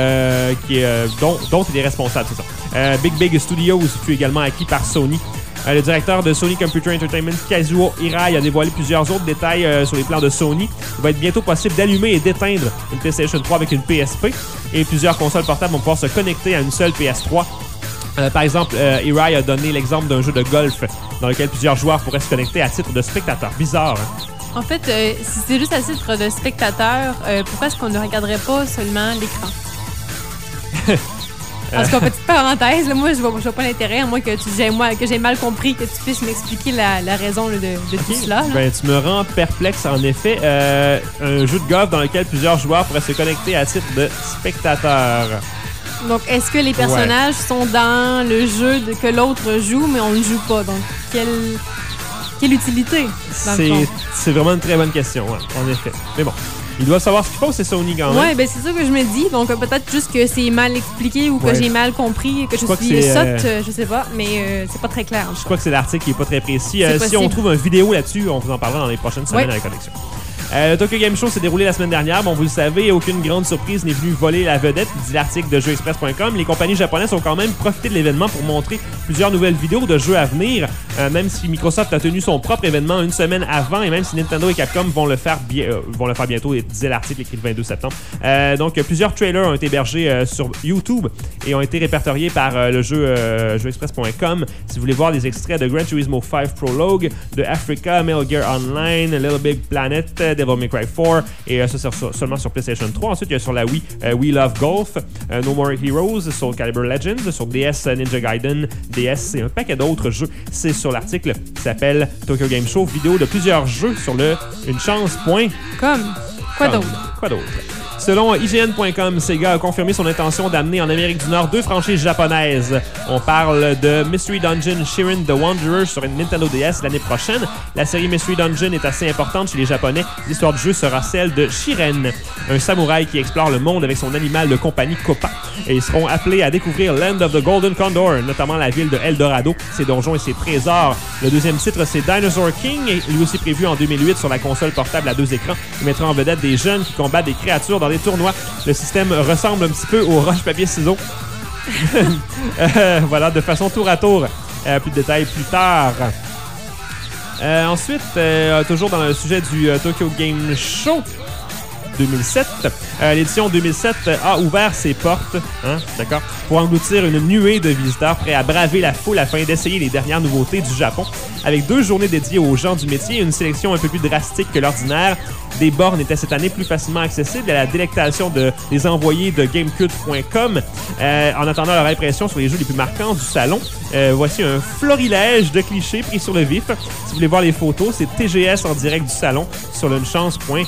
est responsable, c'est ça. Big Studios fut également acquis par Sony. Le directeur de Sony Computer Entertainment, Kazuo Hirai, a dévoilé plusieurs autres détails sur les plans de Sony. Il va être bientôt possible d'allumer et d'éteindre une PlayStation 3 avec une PSP, et plusieurs consoles portables vont pouvoir se connecter à une seule PS3. Par exemple, Hirai a donné l'exemple d'un jeu de golf dans lequel plusieurs joueurs pourraient se connecter à titre de spectateur. Bizarre, hein? En fait, si c'est juste à titre de spectateur, pourquoi est-ce qu'on ne regarderait pas seulement l'écran? En tout cas, petite parenthèse, là, moi, je vois pas l'intérêt, à moins que j'ai mal compris, que tu puisses m'expliquer la raison là, de tout cela. Là. Ben, tu me rends perplexe, en effet. Un jeu de golf dans lequel plusieurs joueurs pourraient se connecter à titre de spectateur. Donc, est-ce que les personnages sont dans le jeu que l'autre joue, mais on ne joue pas? Donc, quelle utilité? C'est vraiment une très bonne question, ouais, en effet. Mais bon, ils doivent savoir ce qu'ils font, c'est Sony quand même. Ouais, ben c'est ça que je me dis. Donc, peut-être juste que c'est mal expliqué ou que j'ai mal compris, que je suis sotte, je sais pas, mais c'est pas très clair. Je crois que c'est l'article qui est pas très précis. Si on trouve une vidéo là-dessus, on vous en parlera dans les prochaines semaines à la connexion. Le Tokyo Game Show s'est déroulé la semaine dernière. Bon, vous le savez, aucune grande surprise n'est venue voler la vedette, dit l'article de jeuxexpress.com. Les compagnies japonaises ont quand même profité de l'événement pour montrer plusieurs nouvelles vidéos de jeux à venir. même si Microsoft a tenu son propre événement une semaine avant, et même si Nintendo et Capcom vont le faire bientôt, disait l'article écrit le 22 septembre. Donc, plusieurs trailers ont été hébergés sur YouTube et ont été répertoriés par le jeuexpress.com. Si vous voulez voir des extraits de Gran Turismo 5 Prologue, de Africa, Metal Gear Online, Little Big Planet, Devil May Cry 4, et ça c'est seulement sur PlayStation 3. Ensuite, il y a sur la Wii, We Love Golf, No More Heroes, Soul Calibur Legends, sur DS, Ninja Gaiden, DS et un paquet d'autres jeux. C'est sur l'article qui s'appelle Tokyo Game Show, vidéo de plusieurs jeux sur le unechance.com. Quoi d'autre? Quoi d'autre? Selon IGN.com, Sega a confirmé son intention d'amener en Amérique du Nord 2 franchises japonaises. On parle de Mystery Dungeon Shiren the Wanderer sur une Nintendo DS l'année prochaine. La série Mystery Dungeon est assez importante chez les Japonais. L'histoire du jeu sera celle de Shiren, un samouraï qui explore le monde avec son animal de compagnie Koppa. Et ils seront appelés à découvrir Land of the Golden Condor, notamment la ville de Eldorado, ses donjons et ses trésors. Le deuxième titre, c'est Dinosaur King, lui aussi prévu en 2008 sur la console portable à 2 écrans. Il mettra en vedette des jeunes qui combattent des créatures dans des tournois. Le système ressemble un petit peu au roche-papier-ciseaux. Voilà, de façon tour à tour. Plus de détails plus tard. Ensuite, toujours dans le sujet du Tokyo Game Show 2007, l'édition 2007 a ouvert ses portes, d'accord, pour engloutir une nuée de visiteurs prêts à braver la foule afin d'essayer les dernières nouveautés du Japon. Avec 2 journées dédiées aux gens du métier et une sélection un peu plus drastique que l'ordinaire, des bornes étaient cette année plus facilement accessibles à la délectation des envoyés de GameCube.com. En attendant leur impression sur les jeux les plus marquants du salon, voici un florilège de clichés pris sur le vif. Si vous voulez voir les photos, c'est TGS en direct du salon sur l'unechance.com.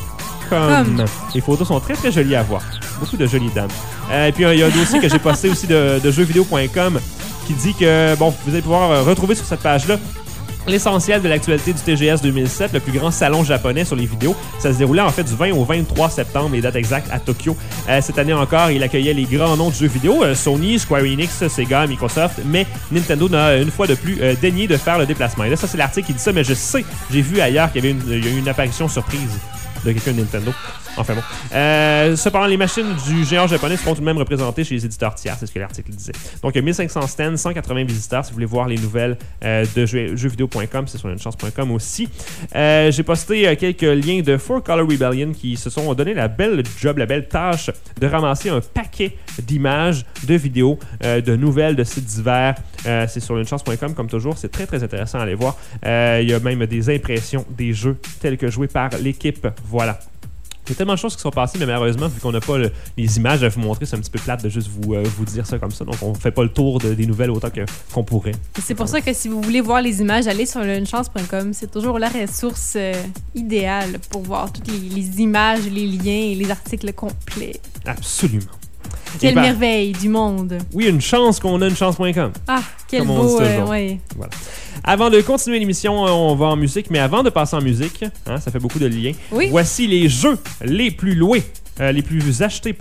Les photos sont très très jolies à voir. Beaucoup de jolies dames. Et puis il y a un dossier que j'ai posté aussi de jeuxvideo.com qui dit que, bon, vous allez pouvoir retrouver sur cette page-là l'essentiel de l'actualité du TGS 2007, le plus grand salon japonais sur les vidéos. Ça se déroulait en fait du 20 au 23 septembre, les dates exactes, à Tokyo. Cette année encore, il accueillait les grands noms de jeux vidéo, Sony, Square Enix, Sega, Microsoft, mais Nintendo n'a une fois de plus daigné de faire le déplacement. Et là, ça c'est l'article qui dit ça, mais je sais, j'ai vu ailleurs qu'il y avait il y a eu une apparition surprise de quelqu'un de Nintendo. Enfin bon. Cependant, les machines du géant japonais seront tout de même représentées chez les éditeurs tiers, c'est ce que l'article disait. Donc, 1500 stands, 180 visiteurs. Si vous voulez voir les nouvelles de jeuxvideo.com, c'est sur unechance.com aussi. J'ai posté quelques liens de Four Color Rebellion qui se sont donné la belle tâche de ramasser un paquet d'images, de vidéos, de nouvelles, de sites divers. C'est sur unechance.com comme toujours. C'est très très intéressant à aller voir. Il y a même des impressions des jeux tels que joués par l'équipe. Voilà. Il y a tellement de choses qui sont passées, mais malheureusement, vu qu'on n'a pas les images à vous montrer, c'est un petit peu plate de juste vous dire ça comme ça. Donc, on ne fait pas le tour des nouvelles autant qu'on pourrait. C'est pour ça que si vous voulez voir les images, allez sur unechance.com. C'est toujours la ressource idéale pour voir toutes les images, les liens et les articles complets. Absolument. Quelle merveille du monde. Oui, une chance qu'on a unechance.com. Ah, quel beau, ouais. Voilà. Avant de continuer l'émission, on va en musique, mais avant de passer en musique, ça fait beaucoup de liens. Oui. Voici les jeux les plus loués. Les plus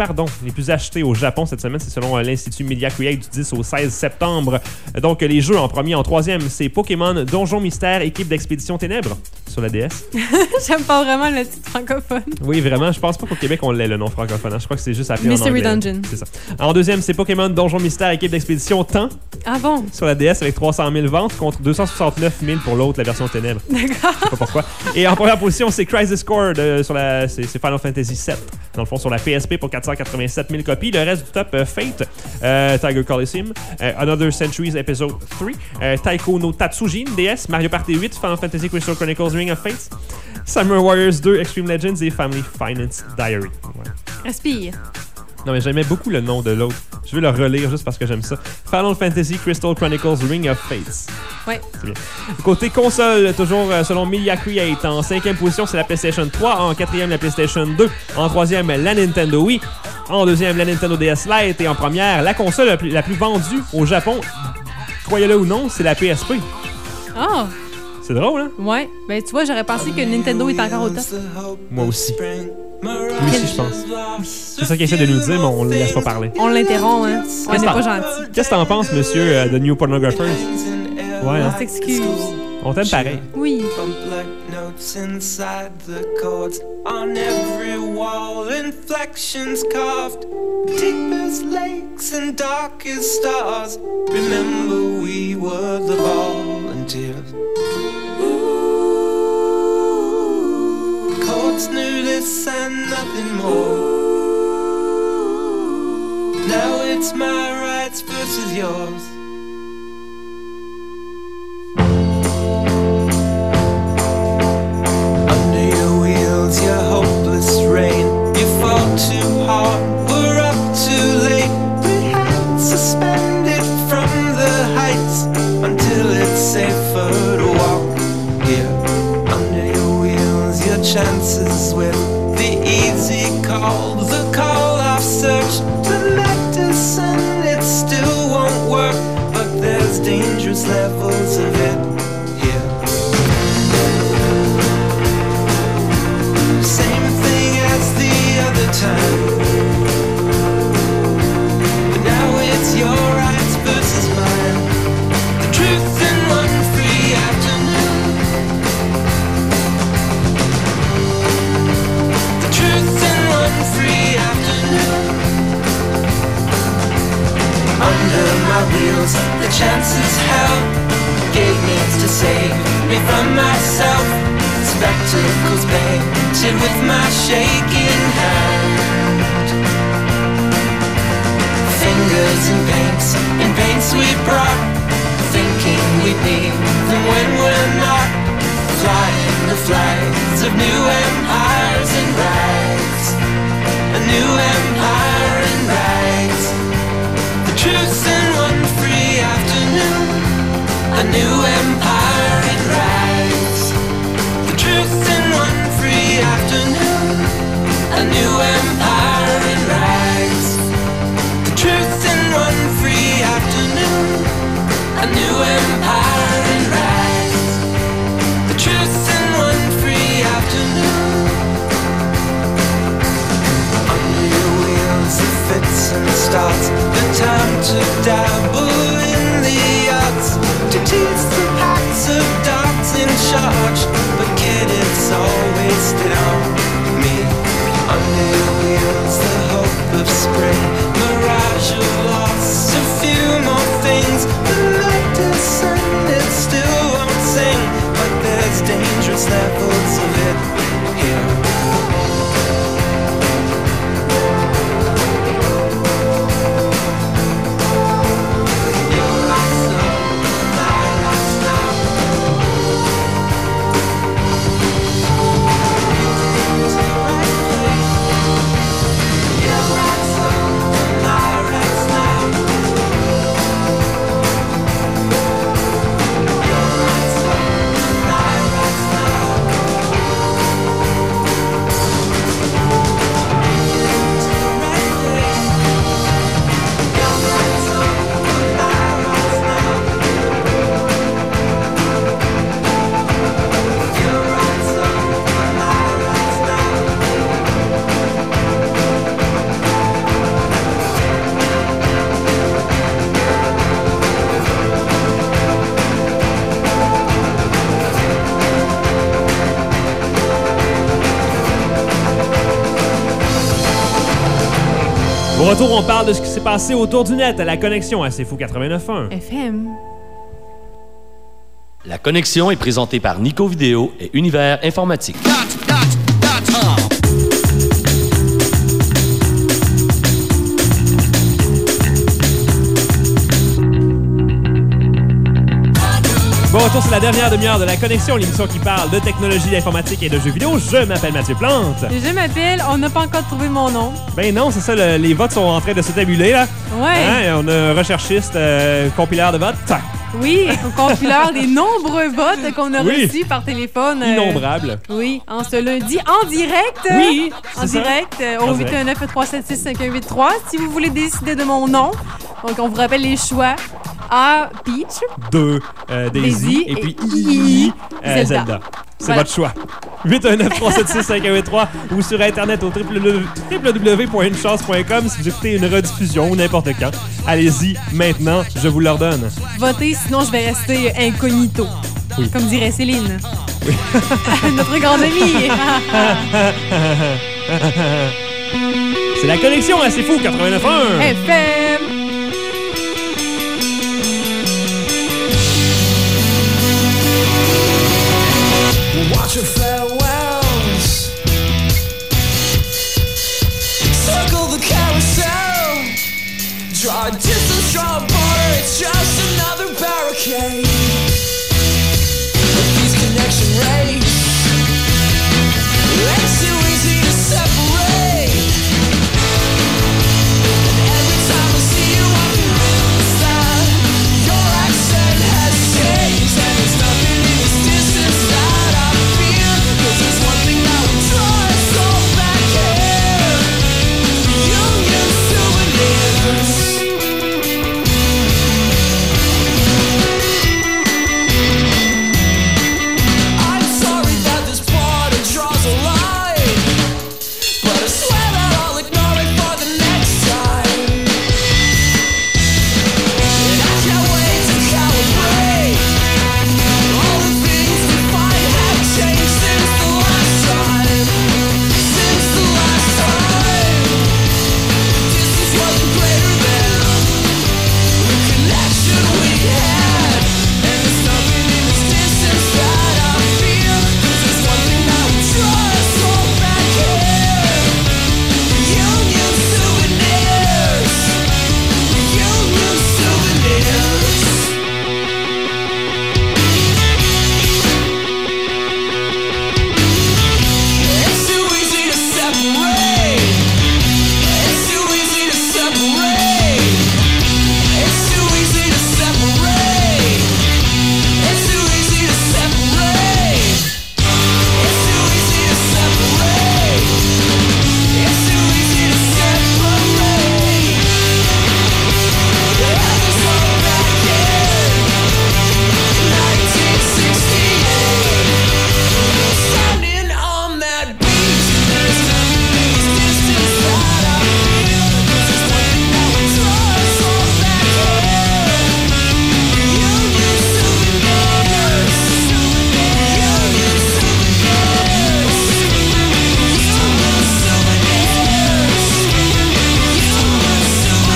achetés au Japon cette semaine, c'est selon l'Institut Media Create du 10 au 16 septembre. Donc, les jeux en premier, en troisième, c'est Pokémon Donjon Mystère, équipe d'expédition Ténèbres sur la DS. J'aime pas vraiment le titre francophone. Oui, vraiment. Je pense pas qu'au Québec, on l'ait le nom francophone. Je crois que c'est juste appelé Mystery en anglais. Dungeon. C'est ça. En deuxième, c'est Pokémon Donjon Mystère, équipe d'expédition Temps. Ah bon? Sur la DS avec 300 000 ventes contre 269 000 pour l'autre, la version Ténèbres. D'accord. Je sais pas pourquoi. Et en première position, c'est Crisis Core c'est Final Fantasy VII. Dans le fond, sur la PSP pour 487 000 copies. Le reste du top, Fate, Tiger Coliseum, Another Centuries Episode 3, Taiko no Tatsujin, DS, Mario Party 8, Final Fantasy Crystal Chronicles Ring of Fates, Samurai Warriors 2, Extreme Legends et Family Finance Diary. Voilà. Respire. Non, mais j'aimais beaucoup le nom de l'autre. Je vais le relire juste parce que j'aime ça. Final Fantasy Crystal Chronicles Ring of Fates. Ouais. C'est bien. Côté console, toujours selon Media Create. En 5e position, c'est la PlayStation 3. En 4e, la PlayStation 2. En 3e, la Nintendo Wii. En 2e, la Nintendo DS Lite. Et en première, la console la plus vendue au Japon, croyez-le ou non, c'est la PSP. Oh! C'est drôle, hein? Ouais. Ben, tu vois, j'aurais pensé que Nintendo est encore au top. Moi aussi. Lui aussi, je pense. C'est ça qu'il essaie de nous dire, mais on le laisse pas parler. On l'interrompt, hein. On n'est pas gentil. Qu'est-ce que t'en penses, monsieur, de New Pornographers? Ouais, on s'excuse. On t'aime pareil. Oui. On every wall, inflections carved, deepest lakes and darkest stars. Remember, we were the ball. and tears. Courts knew this and nothing more. Now it's my rights versus yours. Under your wheels, your hopeless rain. You fall too hard, we're up too late. We had suspended from the heights until it's safer to walk here. Under your wheels, your chances with the easy call, the call-off search, the medicine, it still won't work, but there's dangerous levels of it here. Same thing as the other time, but now it's your rights versus mine. The truth in one free afternoon. The truth in one free afternoon. Under my wheels, the chances held gave me to save me from myself. Spectacles painted with my shaking hand. Fingers in paints we brought, thinking we'd need them when we're not. Flying the flags of new empires in rags. A new empire in rags. The truth in one free afternoon. A new empire in rags. The truth in one free afternoon. A new empire in rags. The truth in one free afternoon. A new empire in rags. The truth in one free afternoon. Under your wheels, the fits and starts, the time to dabble in the arts, to tease the packs of dogs in charge. But kid, it's always still me. Under your wheels, the hope of spring, mirage of loss, a few more things. The medicine, it still won't sing, but there's dangerous levels of it here. Au retour, on parle de ce qui s'est passé autour du net à la connexion à C'est Fou 89.1 FM. La connexion est présentée par Nico Vidéo et Univers Informatique. Bon retour, c'est la dernière demi-heure de la connexion, l'émission qui parle de technologie, d'informatique et de jeux vidéo. Je m'appelle Mathieu Plante. Je m'appelle, on n'a pas encore trouvé mon nom. Ben non, c'est ça, les votes sont en train de se tabuler, là. Ouais. Hein, on a un recherchiste, compileur de votes. Tac. Oui, compileur des nombreux votes qu'on a reçus par téléphone. Innombrables. Oui, en ce lundi, en direct. Oui, en direct, au 819-376-5183. Si vous voulez décider de mon nom, donc on vous rappelle les choix. A, Peach. 2, Daisy. Et puis I, Zelda. C'est Voilà. votre choix. 819-376-5183 ou sur Internet au www.unechance.com si vous écoutez une rediffusion ou n'importe quand. Allez-y, maintenant, je vous l'ordonne. Votez, sinon je vais rester incognito. Oui. Comme dirait Céline. Oui. Notre grande amie. C'est la connexion à C'est Fou 89.1 FM. bunch of farewells. Circle the carousel. Draw a distance, draw a border. It's just another barricade. With these connection rays, it's too easy to separate. And every time I see you, I realize that your accent has changed. And there's nothing in this distance that I feel. 'Cause there's one thing that would draw us all back here. Union souvenirs. I'm sorry that this border draws a line, but I swear that I'll ignore it for the next time. And I can't wait to calibrate. All the things we find have changed since the last time. Since the last time. This is wasn't greater than the connection we had. And there's nothing in this distance that I feel. 'Cause there's one thing that will draw us all back here. Union souvenirs. Union souvenirs. It's too easy to separate. It's too easy to separate. It's too easy to separate. It's too easy to separate. It's too easy to separate. It's too easy to separate. Yeah, there's one back in 1968. Standing on that beach, there's nothing in this distance that I feel. 'Cause there's one thing that will draw us all back here. Union souvenirs. Union souvenirs. Union souvenirs. Union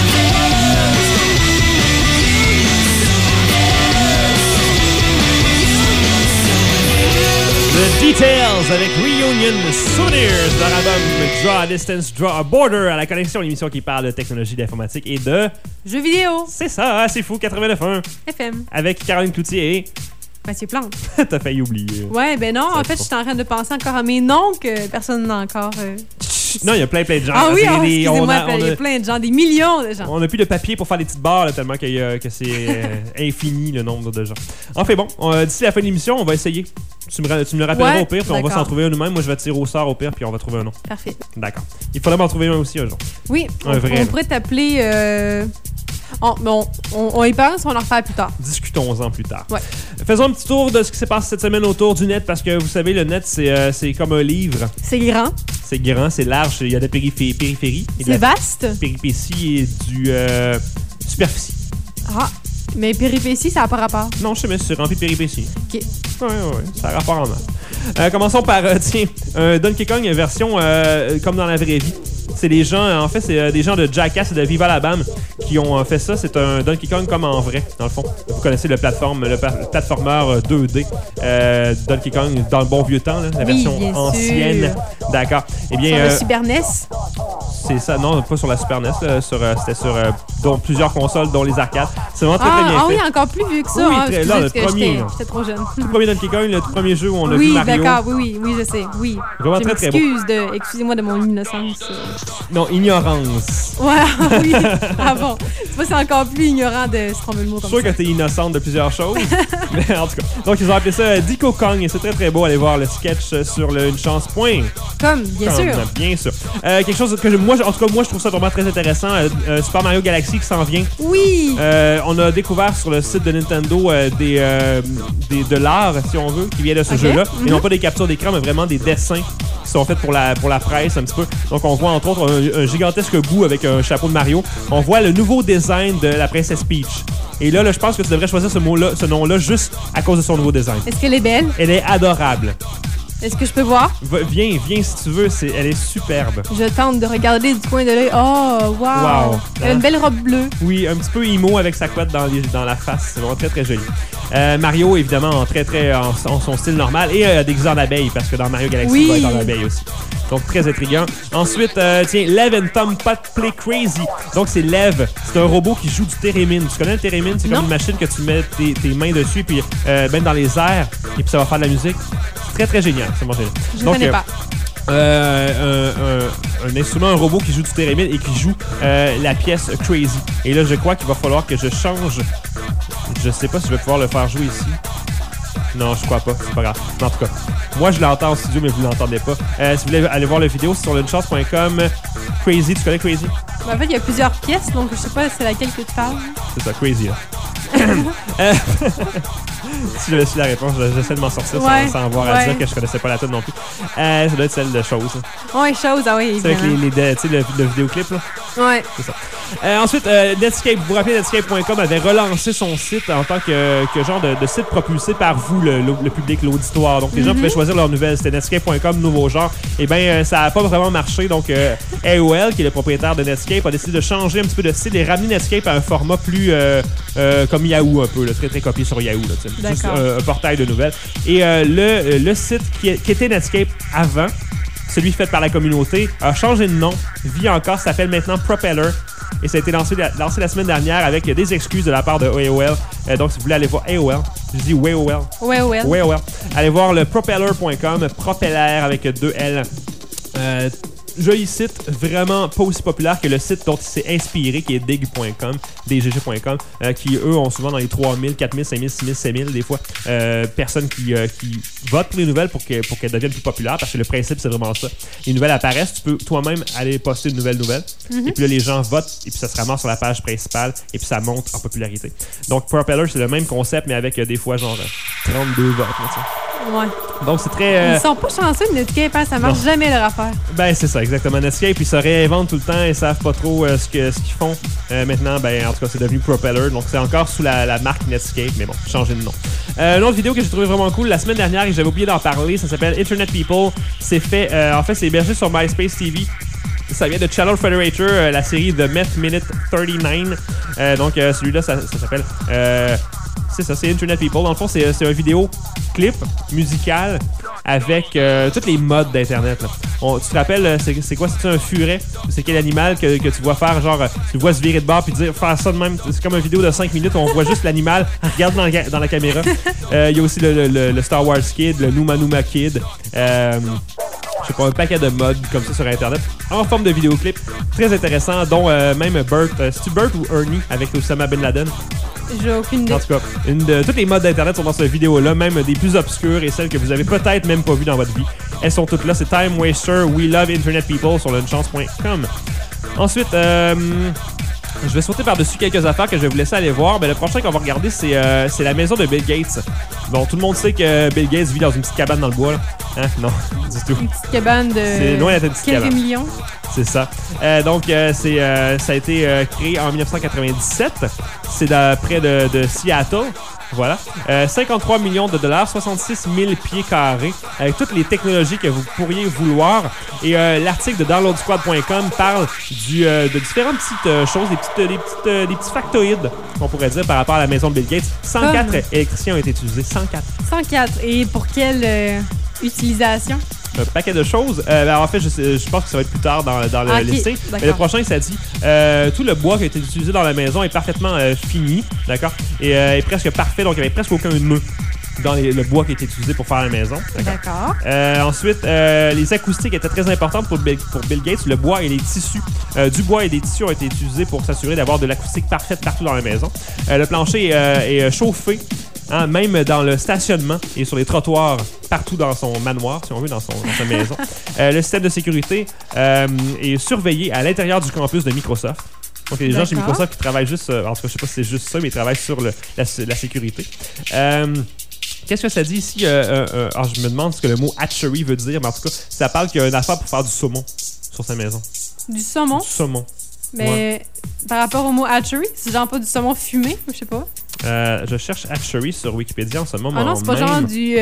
souvenirs. The Details avec Reunion Souvenirs de leur album Draw a Distance, Draw a Border à la connexion, l'émission qui parle de technologie, d'informatique et de... Jeux vidéo. C'est ça, c'est fou, 89.1 FM. avec Caroline Cloutier et... Mathieu Plante. T'as failli oublier. Ouais, ben non, Ça en fait, va. je suis en train de penser encore à mes noms que personne n'a encore. Non, il y a plein de gens. Ah oui, C'est oh, des- excusez-moi, on il y a plein de gens, des millions de gens. On n'a plus de papier pour faire des petites barres là, tellement que c'est infini le nombre de gens. Enfin bon, d'ici la fin de l'émission, on va essayer. Tu me le rappelleras Ouais, au pire, puis on va d'accord. s'en trouver un nous-mêmes. Moi, je vais tirer au sort au pire, puis on va trouver un nom. Parfait. D'accord. Il faudrait m'en trouver un aussi un jour. Oui, Un vrai, on là. pourrait t'appeler. On y pense, on en refait plus tard. Discutons-en plus tard. Ouais. Faisons un petit tour de ce qui s'est passé cette semaine autour du net, parce que vous savez, le net, c'est comme un livre. C'est grand, C'est grand, c'est large, il y a des périphéries. Et de c'est la vaste. péripétie et du superficie. Ah, mais péripéties, ça n'a pas rapport. Non, je sais, mais c'est rempli de péripéties. Ok. Ouais, ça a rapport en mal. Commençons par, Donkey Kong version comme dans la vraie vie. C'est des gens, en fait, c'est des gens de Jackass et de Viva la Bam qui ont fait ça. C'est un Donkey Kong comme en vrai, dans le fond. Vous connaissez le platformer 2D Donkey Kong dans le bon vieux temps, là, la Oui, version bien ancienne. sûr. D'accord. Eh Sur bien, le Super NES. c'est ça. Non, pas sur la Super NES. Là, c'était sur dont plusieurs consoles, dont les arcades. C'est vraiment très, très bien Oui, fait. encore plus vieux que ça. Oui, hein, très- excusez, là, le parce que premier, là. J'étais trop jeune. Le premier Donkey Kong, le tout premier jeu où on a vu Oui, Mario. d'accord, oui, je sais, oui. Vraiment Je très, très beau. Excusez-moi de mon innocence. Non, ignorance. Ouais, oui. Ah bon. Tu vois, c'est encore plus ignorant de se tromper le mot Je comme suis sûr ça. que t'es innocente de plusieurs choses. Mais en tout cas. Donc, ils ont appelé ça Dico Kong et c'est très très beau. Allez voir le sketch sur le Unechance.com. Comme, bien sûr. Bien sûr. Quelque chose que moi, en tout cas, moi, je trouve ça vraiment très intéressant. Super Mario Galaxy qui s'en vient. Oui. On a découvert sur le site de Nintendo de l'art, si on veut, qui vient de ce Ok. jeu-là. Et non pas des captures d'écran, mais vraiment des dessins qui sont faits pour la presse un petit peu. Donc, on voit entre autres un gigantesque bout avec un chapeau de Mario. On voit le nouveau design de la princesse Peach. Et là, je pense que tu devrais choisir ce nom-là juste à cause de son nouveau design. Est-ce qu'elle est belle? Elle est adorable. Est-ce que je peux voir? Viens si tu veux, elle est superbe. Je tente de regarder du coin de l'œil. Oh, wow! Elle a une belle robe bleue. Oui, un petit peu emo avec sa couette dans la face. C'est vraiment très, très joli. Mario, évidemment, en son style normal et déguisé en abeille, parce que dans Mario Galaxy, il va être en abeille aussi. Donc, très intriguant. Ensuite, tiens, Lev and Tom Pot Play Crazy. Donc, c'est Lev. C'est un robot qui joue du thérémine. Tu connais le thérémine? C'est comme une machine que tu mets tes mains dessus, puis même dans les airs, et puis ça va faire de la musique. C'est très, très génial. C'est génial. Je ne connais pas. Un instrument, un robot qui joue du thérémine et qui joue la pièce Crazy. Et là, je crois qu'il va falloir que je change. Je sais pas si je vais pouvoir le faire jouer ici. Non, je crois pas. C'est pas grave. Mais en tout cas, moi, je l'entends en studio, mais vous l'entendez pas. Si vous voulez aller voir la vidéo, c'est sur lunchhouse.com. Crazy, tu connais Crazy? Ben, en fait, il y a plusieurs pièces, donc je sais pas c'est laquelle que tu parles. C'est ça, Crazy, là. Si j'avais su la réponse, j'essaie de m'en sortir sans avoir à dire que je connaissais pas la tune non plus. Ça doit être celle de Chose. Ouais, Chose, ah oui. C'est avec le vidéoclip, là. Ouais. C'est ça. Ensuite, Netscape, vous vous rappelez, Netscape.com avait relancé son site en tant que genre de site propulsé par vous, le public, l'auditoire. Donc, les gens pouvaient choisir leurs nouvelles. C'était Netscape.com, nouveau genre. Et bien, ça n'a pas vraiment marché. Donc, AOL, qui est le propriétaire de Netscape, a décidé de changer un petit peu de style et ramener Netscape à un format plus comme Yahoo un peu, là, très très copié sur Yahoo. Là, juste un portail de nouvelles. Et le site qui était Netscape avant, celui fait par la communauté, a changé de nom, vit encore, s'appelle maintenant Propeller. Et ça a été lancé la semaine dernière avec des excuses de la part de AOL. Donc, si vous voulez aller voir AOL, je dis AOL. Allez voir le propeller.com, Propeller avec 2 L. Joli site, vraiment pas aussi populaire que le site dont il s'est inspiré, qui est dig.com, dgg.com, qui, eux, ont souvent dans les 3000, 4000, 5000, 6000, 7000, des fois, personnes qui votent pour les nouvelles pour qu'elles deviennent plus populaires, parce que le principe, c'est vraiment ça. Les nouvelles apparaissent, tu peux toi-même aller poster une nouvelle, et puis là, les gens votent, et puis ça se ramasse sur la page principale, et puis ça monte en popularité. Donc, Propeller, c'est le même concept, mais avec des fois, genre, 32 votes, Ouais. Donc, c'est très... Ils sont pas chanceux de Netscape, hein? Ça marche jamais leur affaire. Ben, c'est ça, exactement. Netscape, ils se réinventent tout le temps et savent pas trop ce qu'ils font. Maintenant, ben, en tout cas, c'est devenu Propeller. Donc, c'est encore sous la marque Netscape, mais bon, changer de nom. Une autre vidéo que j'ai trouvé vraiment cool la semaine dernière et j'avais oublié d'en parler, ça s'appelle Internet People. C'est fait, en fait, c'est hébergé sur MySpace TV. Ça vient de Channel Federator, la série The Meth Minute 39. Donc, celui-là, ça s'appelle... c'est ça, c'est Internet People. Dans le fond, c'est un vidéo clip musical avec toutes les modes d'Internet. Tu te rappelles, c'est quoi? C'est un furet? C'est quel animal que tu vois faire, genre, tu le vois se virer de bord puis dire faire ça de même? C'est comme une vidéo de 5 minutes où on voit juste l'animal, regarde dans la caméra. Il y a aussi le Star Wars Kid, le Numa Numa Kid. Je sais pas, un paquet de modes comme ça sur Internet en forme de vidéoclip. Très intéressant, dont même Burt. C'est-tu Burt ou Ernie avec Osama Bin Laden? J'ai aucune idée. En tout cas, toutes les modes d'Internet sont dans cette vidéo-là, même des plus obscures et celles que vous avez peut-être même pas vues dans votre vie. Elles sont toutes là. C'est Time Waster, We Love Internet People sur lunchhouse.com. Ensuite, je vais sauter par-dessus quelques affaires que je vais vous laisser aller voir. Ben, le prochain qu'on va regarder, c'est la maison de Bill Gates. Bon, tout le monde sait que Bill Gates vit dans une petite cabane dans le bois, là. Hein? Non, du tout. Une petite cabane de... C'est loin d'être une petite cabane. Quelques millions. C'est ça. Donc, ça a été créé en 1997. C'est près de Seattle. Voilà. 53 millions de dollars, 66 000 pieds carrés, avec toutes les technologies que vous pourriez vouloir. Et l'article de downloadsquad.com parle de différentes petites choses, des petits factoïdes, qu'on pourrait dire, par rapport à la maison de Bill Gates. 104 électriciens ont été utilisés. 104. 104. Et pour quelle utilisation? Un paquet de choses. En fait, je pense que ça va être plus tard dans le listing. Mais le prochain, ça dit tout le bois qui a été utilisé dans la maison est parfaitement fini, d'accord, et est presque parfait, donc il n'y avait presque aucun nœud dans le bois qui a été utilisé pour faire la maison. D'accord. Ensuite, les acoustiques étaient très importantes pour Bill Gates. Le bois et les tissus. Du bois et des tissus ont été utilisés pour s'assurer d'avoir de l'acoustique parfaite partout dans la maison. Le plancher est chauffé. Hein, même dans le stationnement et sur les trottoirs, partout dans son manoir, si on veut, dans sa maison. Le système de sécurité est surveillé à l'intérieur du campus de Microsoft. Donc, il y a des gens chez Microsoft qui travaillent juste... en tout cas, je sais pas si c'est juste ça, mais ils travaillent sur la sécurité. Qu'est-ce que ça dit ici? Je me demande ce que le mot hatchery veut dire, mais en tout cas, ça parle qu'il y a une affaire pour faire du saumon sur sa maison. Du saumon? Du saumon. Mais par rapport au mot hatchery, c'est genre pas du saumon fumé, je sais pas. Je cherche Hatchery sur Wikipédia en ce moment. Ah non, c'est pas même. genre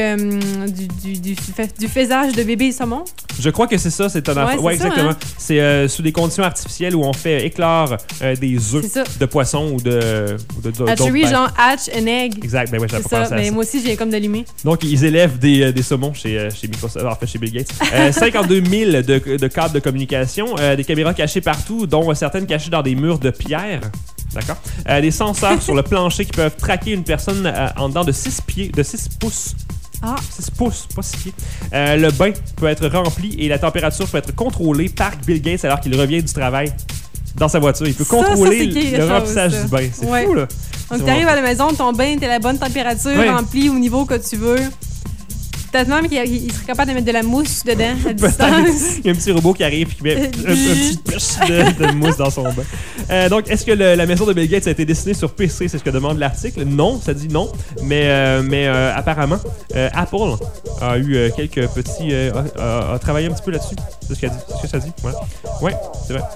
du faisage de bébés saumon? Je crois que c'est ça, c'est un Ouais, ouais, c'est ça, exactement. hein? C'est sous des conditions artificielles où on fait éclore des C'est œufs ça. de poisson ou d'autres Hatchery, bêtes. genre hatch and egg. Exact, ben ouais, j'avais C'est pas ça, pensé à mais ça. moi aussi, j'ai comme d'allumer. Donc, ils élèvent des saumons chez Microsoft, en fait, chez Bill Gates. 52 000 de câbles de communication, des caméras cachées partout, dont certaines cachées dans des murs de pierre. D'accord? Des senseurs sur le plancher qui peuvent traquer une personne en dedans de 6 pouces. Ah, 6 pouces, pas 6 pieds. Le bain peut être rempli et la température peut être contrôlée par Bill Gates alors qu'il revient du travail dans sa voiture. Il peut Ça, contrôler c'est quelque le chose, remplissage ça. du bain. C'est Ouais. fou, là. donc t'arrives à la maison, ton bain, t'es à la bonne température, Ouais. rempli au niveau que tu veux. Peut-être même qu'il serait capable de mettre de la mousse dedans, à Peut-être. distance. Il y a un petit robot qui arrive et qui met un petit push de mousse dans son bain. Donc, est-ce que la maison de Bill Gates a été dessinée sur PC? C'est ce que demande l'article. Non, ça dit non. Mais apparemment, Apple a eu quelques petits... a travaillé un petit peu là-dessus. C'est ce qu'elle dit. C'est ce que ça dit. Ouais, c'est vrai.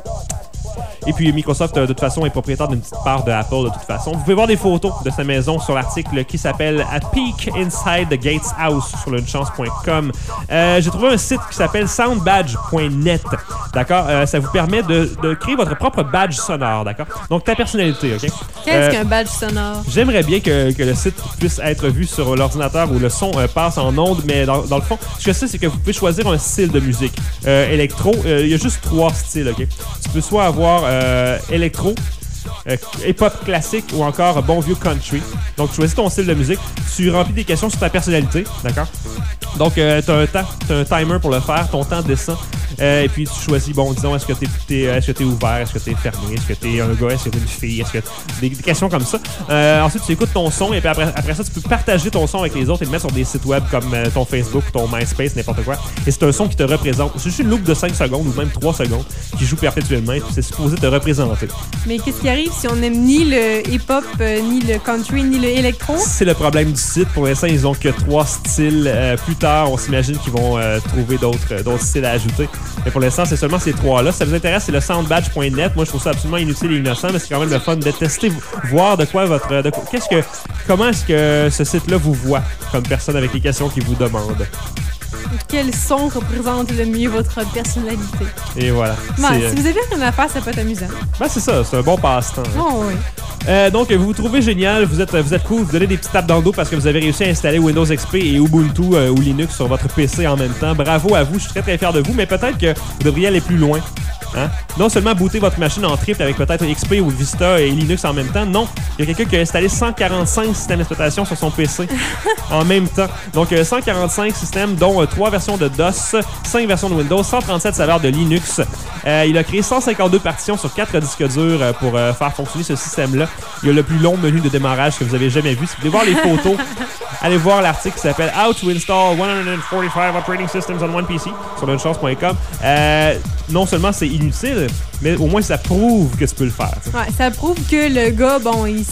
Et puis Microsoft, de toute façon, est propriétaire d'une petite part de Apple, de toute façon. Vous pouvez voir des photos de sa maison sur l'article qui s'appelle A Peek Inside the Gates House sur lunechance.com. J'ai trouvé un site qui s'appelle soundbadge.net. D'accord? Ça vous permet de créer votre propre badge sonore. D'accord? Donc, ta personnalité, OK? Qu'est-ce qu'un badge sonore? J'aimerais bien que le site puisse être vu sur l'ordinateur où le son passe en ondes, mais dans le fond, ce que c'est que vous pouvez choisir un style de musique. Électro, il y a juste 3 styles, OK? Tu peux soit avoir électro, hip-hop classique ou encore bon vieux country. Donc, tu choisis ton style de musique, tu remplis des questions sur ta personnalité, d'accord? Donc, tu as un timer pour le faire, ton temps descend. Et puis, tu choisis, bon, disons, est-ce que t'es ouvert, est-ce que t'es fermé, est-ce que t'es un gars, est-ce que t'es une fille, est-ce que des questions comme ça. Ensuite, tu écoutes ton son et puis après ça, tu peux partager ton son avec les autres et le mettre sur des sites web comme ton Facebook, ton MySpace, n'importe quoi. Et c'est un son qui te représente. C'est juste une loupe de 5 secondes ou même 3 secondes qui joue perpétuellement et puis c'est supposé te représenter. Mais qu'est-ce qui arrive si on n'aime ni le hip-hop, ni le country, ni le électro? C'est le problème du site. Pour l'instant, ils ont que 3 styles. Plus tard, on s'imagine qu'ils vont trouver d'autres styles à ajouter. Mais pour l'instant, c'est seulement ces 3-là. Si ça vous intéresse, c'est le soundbadge.net. Moi, je trouve ça absolument inutile et innocent, mais c'est quand même le fun de tester, voir comment est-ce que ce site-là vous voit comme personne avec les questions qu'il vous demande. Quel son représente le mieux votre personnalité? Et voilà. Bon, si vous avez rien à faire, ça peut être amusant. Ben, c'est ça, c'est un bon passe-temps. Hein. Oh oui. Donc, vous vous trouvez génial, vous êtes cool, vous donnez des petites tapes dans le dos parce que vous avez réussi à installer Windows XP et Ubuntu ou Linux sur votre PC en même temps. Bravo à vous, je suis très très fier de vous, mais peut-être que vous devriez aller plus loin. Hein? Non seulement booter votre machine en triple avec peut-être XP ou Vista et Linux en même temps, non. Il y a quelqu'un qui a installé 145 systèmes d'exploitation sur son PC en même temps. Donc 145 systèmes, dont 3 versions de DOS, 5 versions de Windows, 137 serveurs de Linux. Il a créé 152 partitions sur 4 disques durs pour faire fonctionner ce système-là. Il y a le plus long menu de démarrage que vous avez jamais vu. Si vous voulez voir les photos, allez voir l'article qui s'appelle How to Install 145 Operating Systems on One PC sur lunechance.com. Non seulement c'est inutile, mais au moins ça prouve que tu peux le faire. T'sais. Ouais, ça prouve que le gars, bon, il